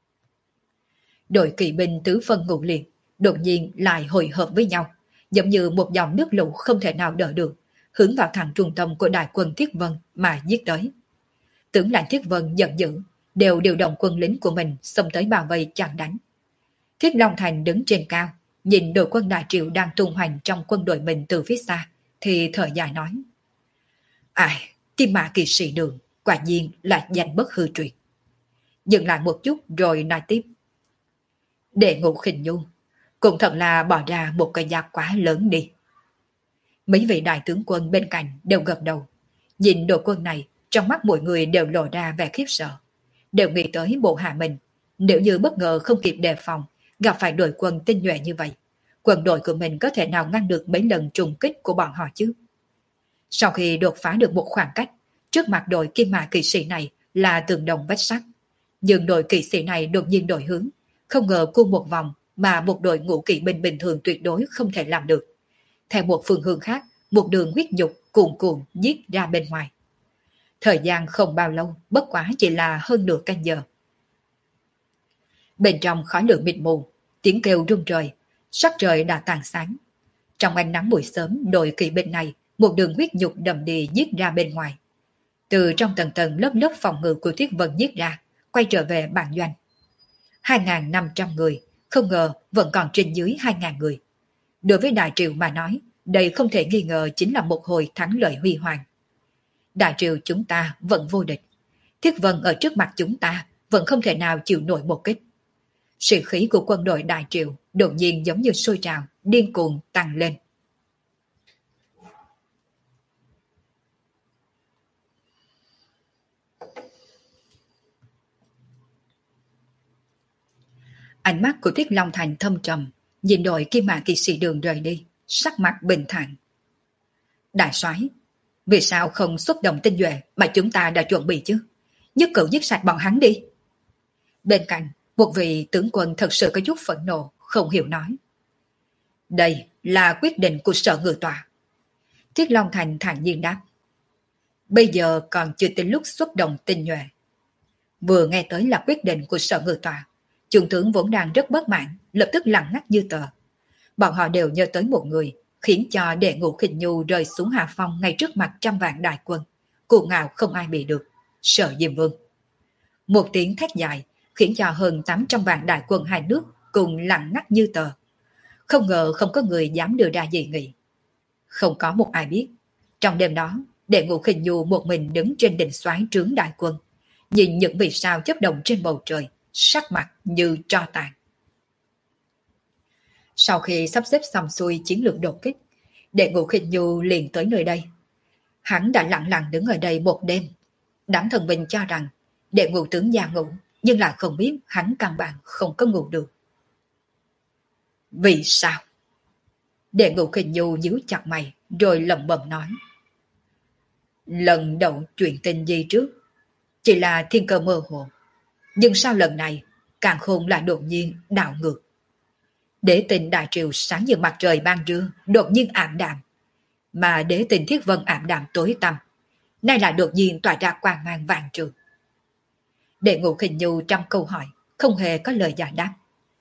Đội kỵ binh tứ phân ngũ liệt đột nhiên lại hội hợp với nhau, giống như một dòng nước lũ không thể nào đỡ được, hướng vào thẳng trung tâm của đại quân Thiết Vân mà giết tới. Tướng lãnh Thiết Vân giận dữ, đều điều động quân lính của mình xông tới bao vây chặn đánh. Thiết Long Thành đứng trên cao, nhìn đội quân đại triệu đang tung hoành trong quân đội mình từ phía xa, thì thở dài nói: Ai, Kim Mã Kỳ Sĩ Đường, quả nhiên là danh bất hư truyền. Dừng lại một chút rồi nói tiếp: Đệ Ngộ Khinh Nhu, cũng thật là bỏ ra một cái giá quá lớn đi. Mấy vị đại tướng quân bên cạnh đều gật đầu. Nhìn đội quân này, trong mắt mọi người đều lộ ra vẻ khiếp sợ. Đều nghĩ tới bộ hạ mình. Nếu như bất ngờ không kịp đề phòng, gặp phải đội quân tinh nhuệ như vậy, quân đội của mình có thể nào ngăn được mấy lần trùng kích của bọn họ chứ? Sau khi đột phá được một khoảng cách, trước mặt đội kim mã kỵ sĩ này là tường đồng vách sắt. Nhưng đội kỵ sĩ này đột nhiên đổi hướng, không ngờ cung một vòng mà một đội ngũ kỵ binh bình thường tuyệt đối không thể làm được. Theo một phương hướng khác, một đường huyết nhục cuồn cuộn giết ra bên ngoài. Thời gian không bao lâu, bất quá chỉ là hơn nửa canh giờ. Bên trong khói lửa mịt mù, tiếng kêu rung trời, sắc trời đã tàn sáng. Trong ánh nắng buổi sớm, đội kỵ binh này một đường huyết nhục đầm đìa giết ra bên ngoài. Từ trong tầng tầng lớp lớp phòng ngự của Tuyết Vân giết ra, quay trở về bản doanh. hai nghìn năm trăm người, không ngờ vẫn còn trên dưới hai nghìn người. Đối với Đại Triều mà nói, đây không thể nghi ngờ chính là một hồi thắng lợi huy hoàng. Đại Triều chúng ta vẫn vô địch. Thiết Vân ở trước mặt chúng ta vẫn không thể nào chịu nổi một kích. Sĩ khí của quân đội Đại Triều đột nhiên giống như sôi trào, điên cuồng tăng lên. Ánh mắt của Thiết Long Thành thâm trầm, nhìn đội kim mã kỵ sĩ đường rời đi, sắc mặt bình thản. Đại soái, vì sao không xuất động tinh nhuệ mà chúng ta đã chuẩn bị chứ? Nhất cử giết sạch bọn hắn đi. Bên cạnh, một vị tướng quân thật sự có chút phẫn nộ, không hiểu nói. Đây là quyết định của sở ngự tòa. Thiết Long Thành thản nhiên đáp. Bây giờ còn chưa tới lúc xuất động tinh nhuệ. Vừa nghe tới là quyết định của sở ngự tòa, trung tướng vốn đang rất bất mãn, lập tức lặng ngắt như tờ. Bọn họ đều nhớ tới một người, khiến cho Đệ Ngũ Khinh Nhu rơi xuống hạ phong ngay trước mặt trăm vạn đại quân, cuồng ngạo không ai bị được, Sở Diêm Vương. Một tiếng thét dài khiến cho hơn tám trăm vạn đại quân hai nước cùng lặng ngắt như tờ. Không ngờ không có người dám đưa ra dị nghị. Không có một ai biết, trong đêm đó, Đệ Ngũ Khinh Nhu một mình đứng trên đỉnh soái trướng đại quân, nhìn những vì sao chớp động trên bầu trời, sắc mặt như tro tàn. Sau khi sắp xếp xong xuôi chiến lược đột kích, Đệ Ngũ Khinh Nhu liền tới nơi đây. Hắn đã lặng lặng đứng ở đây một đêm. Đám thần binh cho rằng Đệ Ngũ tướng già ngủ, nhưng lại không biết hắn căn bản không có ngủ được. Vì sao? Đệ Ngũ Khinh Nhu nhíu chặt mày, rồi lẩm bẩm nói. Lần đầu chuyện tình gì trước, chỉ là thiên cơ mơ hồ. Nhưng sao lần này, càng khôn lại đột nhiên đảo ngược. Đế tình Đại Triều sáng như mặt trời ban trưa, đột nhiên ảm đạm. Mà đế tình Thiết Vân ảm đạm tối tăm, nay lại đột nhiên tỏa ra quang mang vàng trường. Đệ Ngũ Khinh Nhu trong câu hỏi, không hề có lời giải đáp.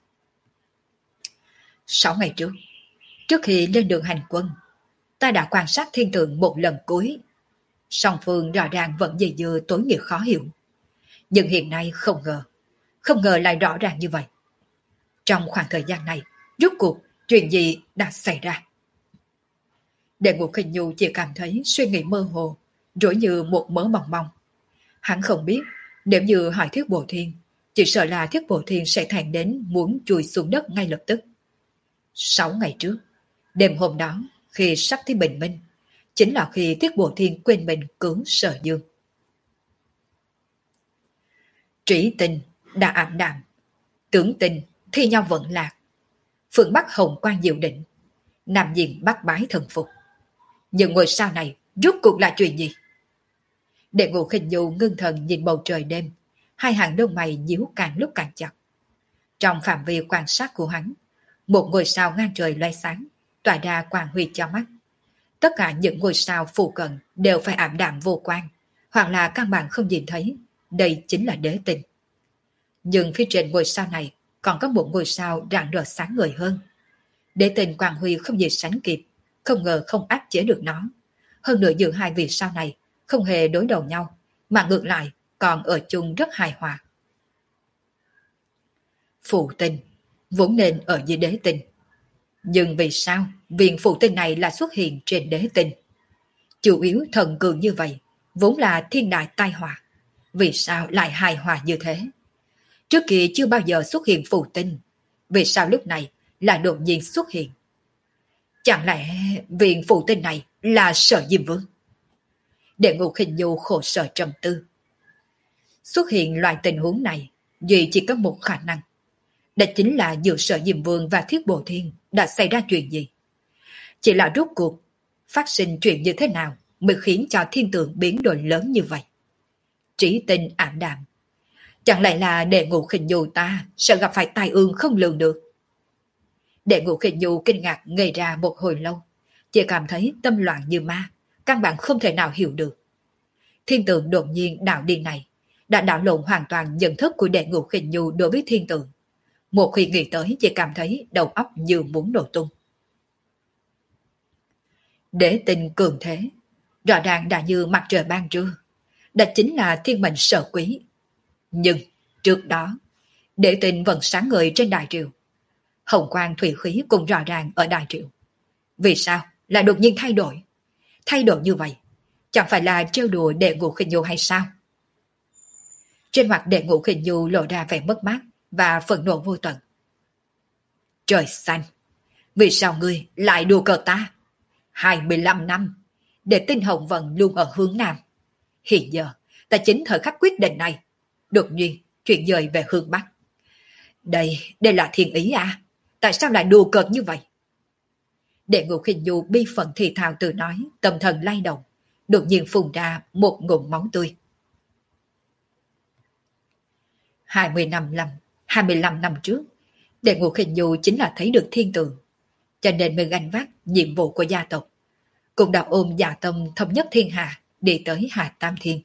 Sáu ngày trước, trước khi lên đường hành quân, ta đã quan sát thiên tượng một lần cuối. Song phương rõ ràng vẫn dây dưa tối nghĩa khó hiểu. Nhưng hiện nay không ngờ, không ngờ lại rõ ràng như vậy. Trong khoảng thời gian này, rốt cuộc chuyện gì đã xảy ra? Đệ Ngũ Khinh Nhu chỉ cảm thấy suy nghĩ mơ hồ, rối như một mớ bòng bong. Hắn không biết, nếu như hỏi Thiết Bổ Thiên, chỉ sợ là Thiết Bổ Thiên sẽ thẹn đến muốn chui xuống đất ngay lập tức. Sáu ngày trước, đêm hôm đó, khi sắp tới bình minh, chính là khi Thiết Bổ Thiên quên mình cứu Sở Dương. Trí tình đã ảm đạm, tướng tình thi nhau vận lạc, phương Bắc hồng quang diệu định, Nam diện bắc bái thần phục. Nhưng ngôi sao này rốt cuộc là chuyện gì? Đệ Ngũ Khinh Nhu ngưng thần nhìn bầu trời đêm, hai hàng lông mày nhíu càng lúc càng chặt. Trong phạm vi quan sát của hắn, một ngôi sao ngang trời loay sáng, tỏa ra quang huy cho mắt. Tất cả những ngôi sao phụ cận đều phải ảm đạm vô quang, hoặc là căn bản không nhìn thấy. Đây chính là đế tinh. Nhưng phía trên ngôi sao này còn có một ngôi sao rạng rỡ sáng ngời hơn. Đế tinh quang huy không gì sánh kịp, không ngờ không áp chế được nó. Hơn nữa giữa hai vì sao này không hề đối đầu nhau, mà ngược lại còn ở chung rất hài hòa. Phụ tinh vốn nên ở dưới đế tinh, nhưng vì sao viên phụ tinh này lại xuất hiện trên đế tinh? Chủ yếu thần cường như vậy vốn là thiên đại tai họa, vì sao lại hài hòa như thế? Trước kia chưa bao giờ xuất hiện phụ tinh, vì sao lúc này lại đột nhiên xuất hiện? Chẳng lẽ viện phụ tinh này là Sở Diêm Vương? Đệ Ngũ Khinh Nhu khổ sở trầm tư. Xuất hiện loại tình huống này, duy chỉ có một khả năng. Đó chính là giữa Sở Diêm Vương và Thiết Bộ Thiên đã xảy ra chuyện gì. Chỉ là rốt cuộc, phát sinh chuyện như thế nào mới khiến cho thiên tượng biến đổi lớn như vậy. Trí tinh ảm đạm. Chẳng lẽ là Đệ Ngũ Khinh Nhu ta sẽ gặp phải tai ương không lường được? Đệ Ngũ Khinh Nhu kinh ngạc ngây ra một hồi lâu, chỉ cảm thấy tâm loạn như ma, căn bản không thể nào hiểu được. Thiên tượng đột nhiên đạo điên này đã đảo lộn hoàn toàn nhận thức của Đệ Ngũ Khinh Nhu đối với thiên tượng. Một khi nghĩ tới chỉ cảm thấy đầu óc như muốn nổ tung. Đế tinh cường thế, rõ ràng đã như mặt trời ban trưa, đó chính là thiên mệnh Sở Quý. Nhưng trước đó, đế tinh vẫn sáng ngời trên đại triều. Hồng quang thủy khí cũng rõ ràng ở đại triệu. Vì sao lại đột nhiên thay đổi? Thay đổi như vậy, chẳng phải là trêu đùa Đệ Ngũ Khinh Nhu hay sao? Trên mặt Đệ Ngũ Khinh Nhu lộ ra vẻ mất mát và phẫn nộ vô tận. Trời xanh, vì sao ngươi lại đùa cợt ta? hai mươi lăm năm, để tinh hồng vận luôn ở hướng nam. Hiện giờ, ta chính thời khắc quyết định này, đột nhiên chuyển dời về hướng bắc. Đây, đây là thiên ý à? Tại sao lại đùa cợt như vậy? Đệ Ngũ Khinh Nhu bi phận thì thào tự nói, tâm thần lay động, đột nhiên phun ra một ngụm máu tươi. hai mươi năm năm, hai mươi lăm năm trước, Đệ Ngũ Khinh Nhu chính là thấy được thiên tượng, cho nên mới gánh vác nhiệm vụ của gia tộc, cũng đã ôm dạ tâm thống nhất thiên hạ đi tới Hà Tam Thiên.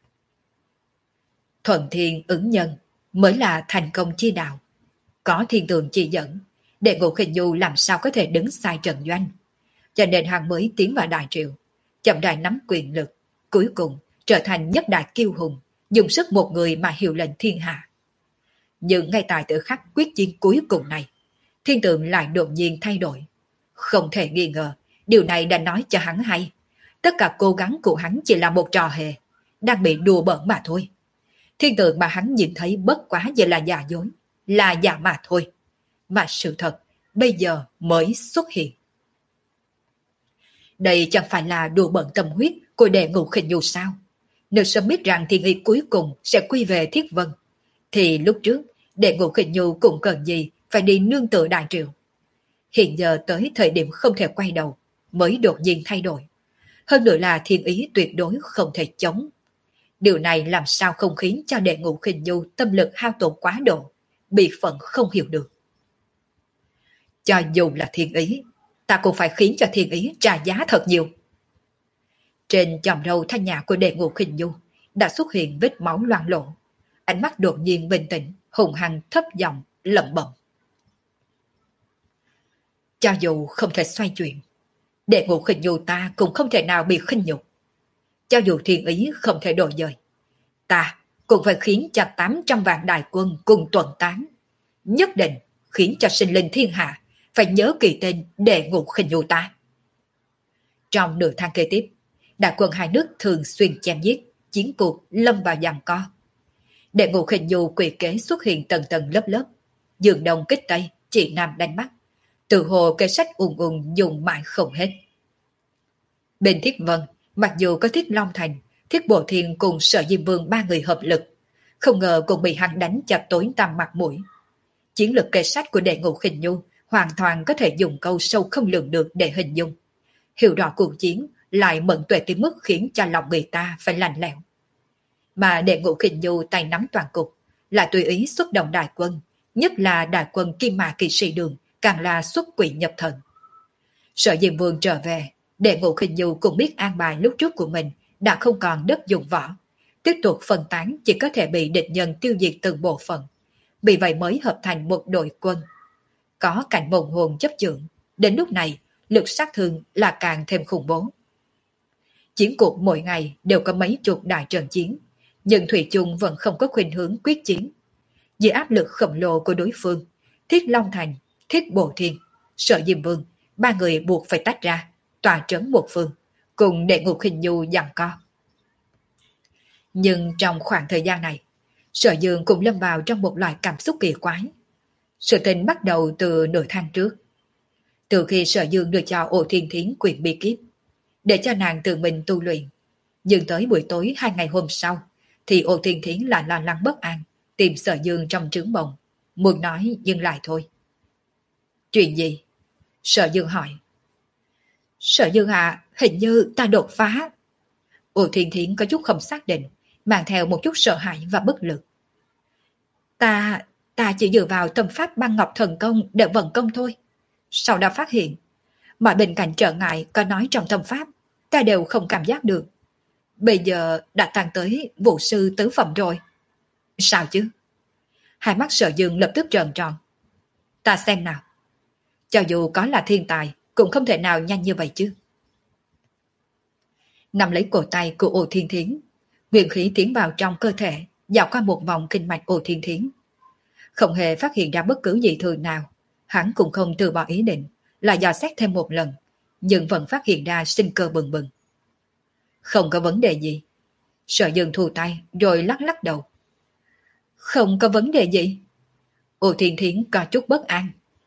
Thuận thiên ứng nhân mới là thành công chi đạo. Có thiên tượng chỉ dẫn, Đệ Ngũ Khinh Nhu làm sao có thể đứng sai trận doanh. Cho nên hắn mới tiến vào đại triệu, chậm rãi nắm quyền lực, cuối cùng trở thành nhất đại kiêu hùng, dùng sức một người mà hiệu lệnh thiên hạ. Nhưng ngay tại thời khắc quyết chiến cuối cùng này, thiên tượng lại đột nhiên thay đổi. Không thể nghi ngờ, điều này đã nói cho hắn hay. Tất cả cố gắng của hắn chỉ là một trò hề, đang bị đùa bỡn mà thôi. Thiên tượng mà hắn nhìn thấy bất quá chỉ là giả dối, là giả mà thôi. Mà sự thật bây giờ mới xuất hiện. Đây chẳng phải là đùa bỡn tâm huyết của Đệ Ngũ Khinh Nhu sao? Nếu sớm biết rằng thiên ý cuối cùng sẽ quy về Thiết Vân, thì lúc trước Đệ Ngũ Khinh Nhu cũng cần gì phải đi nương tựa đại triệu. Hiện giờ tới thời điểm không thể quay đầu, mới đột nhiên thay đổi. Hơn nữa là thiên ý tuyệt đối không thể chống. Điều này làm sao không khiến cho Đệ Ngũ Khinh Nhu tâm lực hao tổn quá độ, bị phận không hiểu được. Cho dù là thiên ý, ta cũng phải khiến cho thiên ý trả giá thật nhiều. Trên chòm râu thanh nhã của Đệ Ngũ Khinh Nhu đã xuất hiện vết máu loang lổ. Ánh mắt đột nhiên bình tĩnh, hùng hăng thấp giọng lẩm bẩm. Cho dù không thể xoay chuyển, Đệ Ngũ Khinh Nhu ta cũng không thể nào bị khinh nhục. Cho dù thiên ý không thể đổi dời, ta cũng phải khiến cho tám trăm vạn đại quân cùng tuần tán. Nhất định khiến cho sinh linh thiên hạ phải nhớ kỳ tên Đệ Ngũ Khinh Nhu ta. Trong nửa tháng kế tiếp, đại quân hai nước thường xuyên chém giết, chiến cuộc lâm vào giằng co. Đệ Ngũ Khinh Nhu quỷ kế xuất hiện tầng tầng lớp lớp, dương đông kích tây, chỉ nam đánh bắc, tự hồ cây sách ùn ùn dùng mãi không hết. Bên Thiết Vân, mặc dù có Thiết Long Thành, Thiết Bộ Thiên cùng Sở Diêm Vương ba người hợp lực, không ngờ cũng bị hắn đánh cho tối tăm mặt mũi. Chiến lược cây sách của Đệ Ngũ Khinh Nhu hoàn toàn có thể dùng câu sâu không lường được để hình dung. Hiểu rõ cuộc chiến lại mẫn tuệ tới mức khiến cho lòng người ta phải lạnh lẽo. Mà Đệ Ngũ Khinh Nhu tay nắm toàn cục, lại tùy ý xuất động đại quân, nhất là đại quân Kim Mã Kỵ Sĩ Đường, càng là xuất quỷ nhập thần. Sở Diêm Vương trở về, Đệ Ngũ Khinh Nhu cũng biết an bài lúc trước của mình đã không còn đất dụng võ, tiếp tục phân tán chỉ có thể bị địch nhân tiêu diệt từng bộ phận, vì vậy mới hợp thành một đội quân. Có cảnh mộng hồn chấp chưởng, đến lúc này lực sát thương là càng thêm khủng bố. Chiến cuộc mỗi ngày đều có mấy chục đại trận chiến, nhưng Thủy chung vẫn không có khuynh hướng quyết chiến. Dưới áp lực khổng lồ của đối phương, Thiết Long Thành, Thiết Bộ Thiên, Sở Diêm Vương, ba người buộc phải tách ra, tòa trấn một phương, cùng Đệ Ngũ Khinh Nhu giằng co. Nhưng trong khoảng thời gian này, Sở Dương cũng lâm vào trong một loại cảm xúc kỳ quái. Sự tình bắt đầu từ nửa tháng trước. Từ khi Sở Dương đưa cho Ô Thiên Thiến quyển bí kíp, để cho nàng tự mình tu luyện, nhưng tới buổi tối hai ngày hôm sau, thì Ô Thiên Thiến lại lo lắng bất an, tìm Sở Dương trong trướng bồng, muốn nói nhưng lại thôi. Chuyện gì? Sở Dương hỏi. Sở Dương à, hình như ta đột phá. Ô Thiên Thiến có chút không xác định, mang theo một chút sợ hãi và bất lực. Ta, ta chỉ dựa vào tâm pháp băng ngọc thần công để vận công thôi. Sau đó phát hiện, mọi bên cạnh trở ngại có nói trong tâm pháp, ta đều không cảm giác được. Bây giờ đã tăng tới vũ sư tứ phẩm rồi. Sao chứ? Hai mắt Sở Dương lập tức trợn tròn. Ta xem nào. Cho dù có là thiên tài, cũng không thể nào nhanh như vậy chứ. Nắm lấy cổ tay của Ô Thiên Thiến, nguyên khí tiến vào trong cơ thể, dạo qua một vòng kinh mạch Ô Thiên Thiến. Không hề phát hiện ra bất cứ gì thường nào, hắn cũng không từ bỏ ý định, là dò xét thêm một lần, nhưng vẫn phát hiện ra sinh cơ bừng bừng. Không có vấn đề gì. Sở Dương thu tay rồi lắc lắc đầu. Không có vấn đề gì. Ô Thiên Thiến có chút bất an.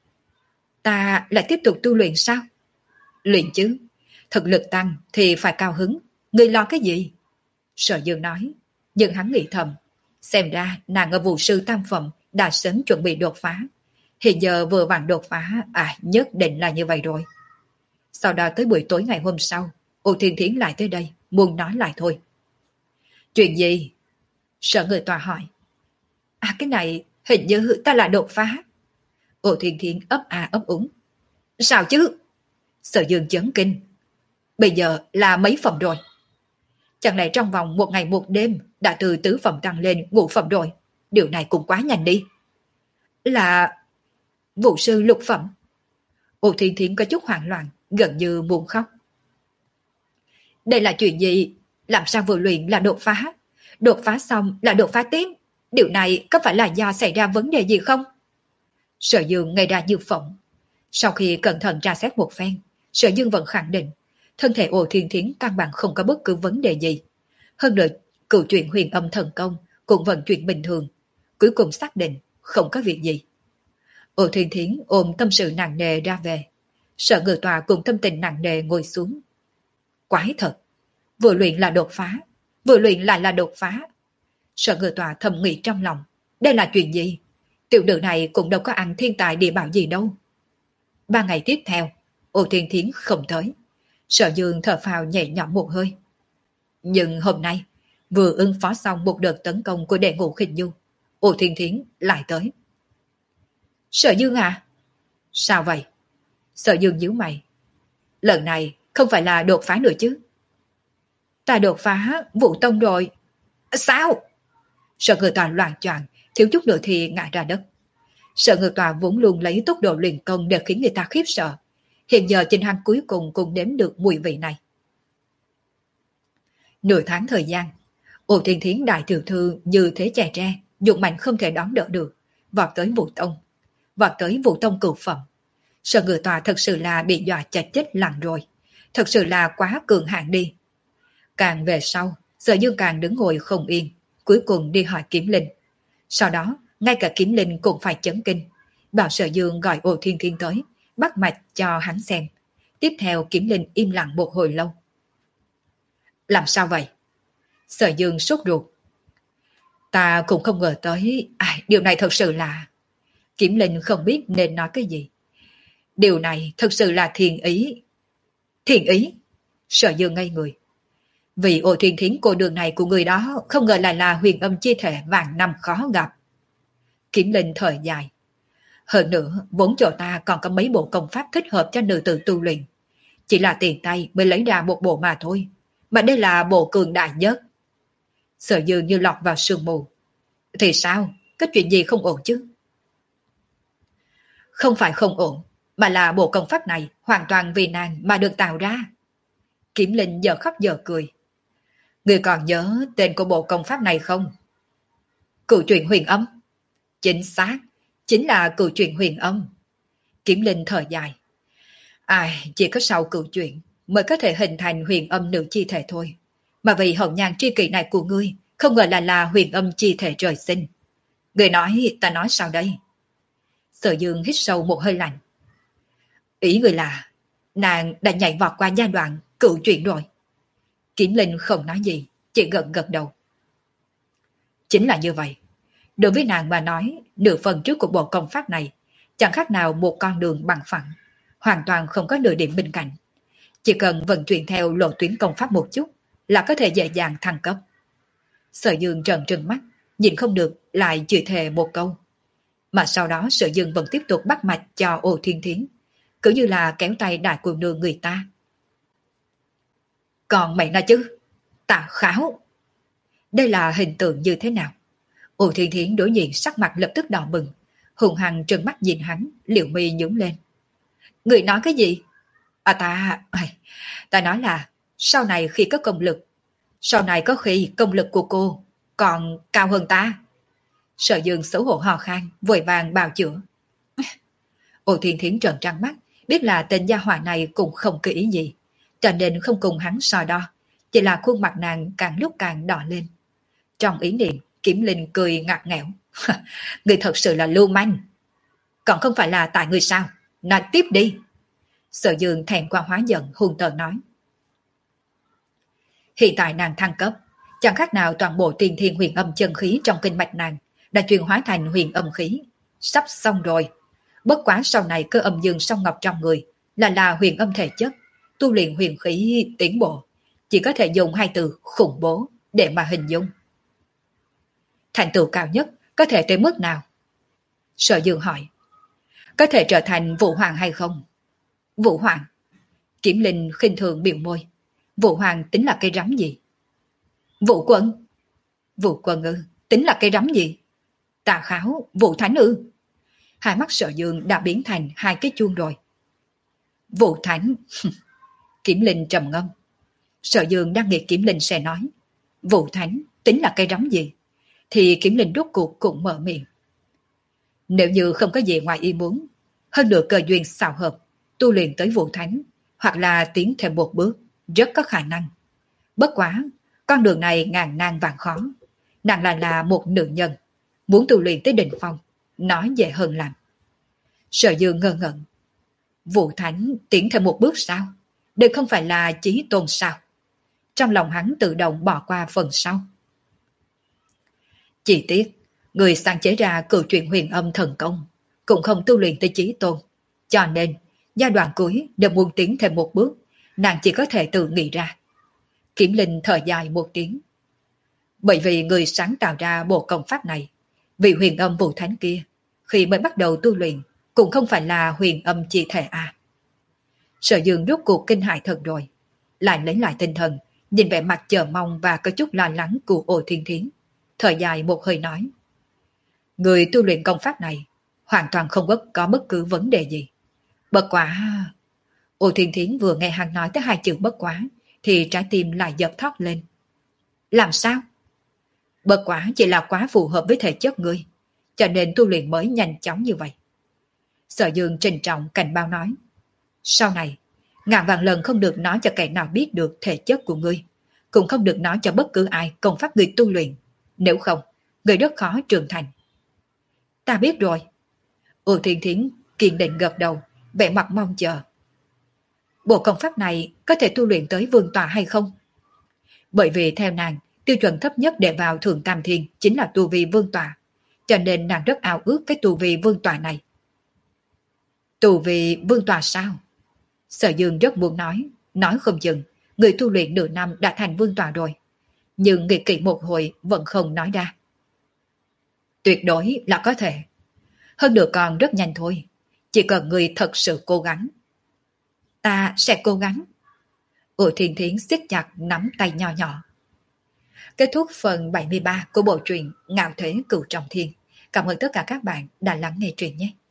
Ta lại tiếp tục tu luyện sao? Luyện chứ. Thực lực tăng thì phải cao hứng. Ngươi lo cái gì? Sở Dương nói. Nhưng hắn nghĩ thầm. Xem ra nàng ở vụ sư tam phẩm đã sớm chuẩn bị đột phá. Hiện giờ vừa vặn đột phá. À, nhất định là như vậy rồi. Sau đó tới buổi tối ngày hôm sau, Ô Thiên Thiến lại tới đây, muốn nói lại thôi. Chuyện gì? Sở người tòa hỏi. À, cái này hình như ta lại đột phá. Ô Thiên Thiến ấp à ấp úng. Sao chứ? Sở Dương chấn kinh. Bây giờ là mấy phẩm rồi? Chẳng lẽ trong vòng một ngày một đêm đã từ tứ phẩm tăng lên ngũ phẩm rồi? Điều này cũng quá nhanh đi. Là vũ sư lục phẩm. Ô Thiên Thiến có chút hoảng loạn, gần như muốn khóc. Đây là chuyện gì? Làm sao vừa luyện là đột phá? Đột phá xong là đột phá tiếp. Điều này có phải là do xảy ra vấn đề gì không? Sở Dương ngây ra như phỏng. Sau khi cẩn thận tra xét một phen, Sở Dương vẫn khẳng định thân thể Ô Thiên Thiến căn bản không có bất cứ vấn đề gì. Hơn nữa, cựu chuyện huyền âm thần công cũng vận chuyển bình thường. Cuối cùng xác định không có việc gì. Ô Thiên Thiến ôm tâm sự nặng nề ra về. Sở Ngự Tòa cùng tâm tình nặng nề ngồi xuống. Quái thật, vừa luyện là đột phá, vừa luyện lại là đột phá. Sở Ngự Tòa thầm nghĩ trong lòng, đây là chuyện gì? Tiểu nữ này cũng đâu có ăn thiên tài địa bảo gì đâu. Ba ngày tiếp theo, Ô Thiên Thiến không tới. Sở Dương thở phào nhẹ nhõm một hơi. Nhưng hôm nay, vừa ứng phó xong một đợt tấn công của đệ ngũ khinh du, Ô Thiên Thiến lại tới. Sở Dương à? Sao vậy? Sở Dương nhíu mày. Lần này không phải là đột phá nữa chứ? Ta đột phá Vũ Tông rồi. Sao? Sở Ngự Tòa loạn choạng, thiếu chút nữa thì ngã ra đất. Sở Ngự Tòa vốn luôn lấy tốc độ luyện công để khiến người ta khiếp sợ. Hiện giờ chính hắn cuối cùng cũng nếm được mùi vị này. Nửa tháng thời gian, Ô Thiên Thiến đại tiểu thư như thế chè tre, dụng mạnh không thể đón đỡ được, vọt tới Vũ Tông, vọt tới Vũ Tông cửu phẩm. Sở Ngự Tòa thật sự là bị dọa chặt chết lặng rồi, thật sự là quá cường hạn đi. Càng về sau, Sở Dương càng đứng ngồi không yên, cuối cùng đi hỏi Kiếm Linh. Sau đó, ngay cả Kiếm Linh cũng phải chấn kinh, bảo Sở Dương gọi Ô Thiên Thiến tới, bắt mạch cho hắn xem. Tiếp theo Kiếm Linh im lặng một hồi lâu. Làm sao vậy? Sở Dương sốt ruột. Ta cũng không ngờ tới, à, điều này thật sự là... Kiếm Linh không biết nên nói cái gì. Điều này thật sự là thiền ý. Thiền ý? Sở Dương ngây người. Vì Ô Thiên Thiến cô đường này của người đó không ngờ lại là huyền âm chi thể vạn năm khó gặp. Kiếm Linh thở dài. Hơn nữa, vốn chỗ ta còn có mấy bộ công pháp thích hợp cho nữ tử tu luyện. Chỉ là tiền tay mới lấy ra một bộ mà thôi. Mà đây là bộ cường đại nhất. Sở Dương như lọt vào sương mù. Thì sao? Có chuyện gì không ổn chứ? Không phải không ổn, mà là bộ công pháp này hoàn toàn vì nàng mà được tạo ra. Kiếm Linh giờ khóc giờ cười. Người còn nhớ tên của bộ công pháp này không? Cựu truyện huyền âm. Chính xác, chính là cựu truyện huyền âm. Kiếm Linh thở dài. Ai, chỉ có sau cựu truyện mới có thể hình thành huyền âm nữ chi thể thôi. Mà vì hậu nhàn tri kỷ này của ngươi, không ngờ là là huyền âm chi thể trời sinh. Người nói, ta nói sao đây? Sở Dương hít sâu một hơi lạnh. Ý người là nàng đã nhảy vọt qua giai đoạn cựu chuyện rồi. Kiếm Linh không nói gì, chỉ gật gật đầu. Chính là như vậy. Đối với nàng mà nói, nửa phần trước của bộ công pháp này chẳng khác nào một con đường bằng phẳng, hoàn toàn không có nửa điểm bên cạnh. Chỉ cần vận chuyển theo lộ tuyến công pháp một chút là có thể dễ dàng thăng cấp. Sở Dương trợn trừng mắt, nhìn không được lại chửi thề một câu. Mà sau đó Sở Dương vẫn tiếp tục bắt mạch cho Ô Thiên Thiến, cứ như là kéo tay đại cô nương người ta. Còn mày nói chứ, tà kháo. Đây là hình tượng như thế nào? Ô Thiên Thiến đối diện sắc mặt lập tức đỏ bừng, hùng hăng trừng mắt nhìn hắn, liều mi nhướng lên. Người nói cái gì? À ta, ta nói là sau này khi có công lực, sau này có khi công lực của cô còn cao hơn ta. Sở Dương xấu hổ hò khan, vội vàng bào chữa. Ô Thiên Thiến trợn trắng mắt, biết là tên gia hỏa này cũng không có ý gì, cho nên không cùng hắn so đo, chỉ là khuôn mặt nàng càng lúc càng đỏ lên. Trong ý niệm, Kiếm Linh cười ngặt nghẽo. Người thật sự là lưu manh. Còn không phải là tại người sao? Nói tiếp đi. Sở Dương thẹn qua hóa giận hung tợn nói. Hiện tại nàng thăng cấp, chẳng khác nào toàn bộ tiên thiên huyền âm chân khí trong kinh mạch nàng đã chuyển hóa thành huyền âm khí. Sắp xong rồi. Bất quá sau này cơ âm dương song ngọc trong người là là huyền âm thể chất, tu luyện huyền khí tiến bộ, chỉ có thể dùng hai từ khủng bố để mà hình dung. Thành tựu cao nhất có thể tới mức nào? Sở Dương hỏi. Có thể trở thành Vũ Hoàng hay không? Vũ Hoàng? Kiếm Linh khinh thường biểu môi. Vũ Hoàng tính là cây rắm gì? Vũ Quân? Vũ Quân ư? Tính là cây rắm gì? Tà kháo, Vũ Thánh ư? Hai mắt Sở Dương đã biến thành hai cái chuông rồi. Vũ Thánh? Kiếm Linh trầm ngâm. Sở Dương đang nghĩ Kiếm Linh sẽ nói Vũ Thánh tính là cây rắm gì, thì Kiếm Linh rốt cuộc cũng mở miệng. Nếu như không có gì ngoài ý muốn, hơn nữa cơ duyên xào hợp, tu luyện tới Vũ Thánh, hoặc là tiến thêm một bước, rất có khả năng. Bất quá, con đường này ngàn nan vạn khó. Nàng lại là một nữ nhân, muốn tu luyện tới đỉnh phong, nói dễ hơn làm. Sở Dương ngơ ngẩn. Vũ Thánh tiến thêm một bước sao? Đây không phải là chí tôn sao? Trong lòng hắn tự động bỏ qua phần sau. Chỉ tiếc, người sáng chế ra cựu truyện huyền âm thần công cũng không tu luyện tới chí tôn. Cho nên, giai đoạn cuối đều muốn tiến thêm một bước, nàng chỉ có thể tự nghĩ ra. Kiếm Linh thở dài một tiếng. Bởi vì người sáng tạo ra bộ công pháp này, vị huyền âm Vũ Thánh kia, khi mới bắt đầu tu luyện, cũng không phải là huyền âm chi thể à. Sở Dương rốt cuộc kinh hại thật rồi, lại lấy lại tinh thần, nhìn vẻ mặt chờ mong và có chút lo lắng của Ô Thiên Thiến, thở dài một hơi nói. Người tu luyện công pháp này hoàn toàn không bất có bất cứ vấn đề gì. Bất quá... Ô Thiên Thiến vừa nghe hắn nói tới hai chữ bất quá, thì trái tim lại giật thót lên. Làm sao? Bất quá chỉ là quá phù hợp với thể chất ngươi, cho nên tu luyện mới nhanh chóng như vậy. Sở Dương trịnh trọng cảnh báo nói. Sau này, ngàn vạn lần không được nói cho kẻ nào biết được thể chất của ngươi, cũng không được nói cho bất cứ ai công pháp ngươi tu luyện. Nếu không, ngươi rất khó trưởng thành. Ta biết rồi. Ô Thiên Thiến kiên định gật đầu, vẻ mặt mong chờ. Bộ công pháp này có thể tu luyện tới vương tọa hay không? Bởi vì theo nàng, tiêu chuẩn thấp nhất để vào thượng tam thiên chính là tu vi vương tọa, cho nên nàng rất ao ước cái tu vi vương tọa này. Tu vi vương tọa sao? Sở Dương rất muốn nói, nói không chừng, người tu luyện nửa năm đã thành vương tọa rồi. Nhưng nghĩ kỹ một hồi vẫn không nói ra. Tuyệt đối là có thể. Hơn nữa còn rất nhanh thôi, chỉ cần người thật sự cố gắng. Ta sẽ cố gắng. Ô Thiên Thiến siết chặt nắm tay nhỏ nhỏ. Kết thúc phần bảy mươi ba của bộ truyện Ngạo Thế Cửu Trọng Thiên. Cảm ơn tất cả các bạn đã lắng nghe truyện nhé.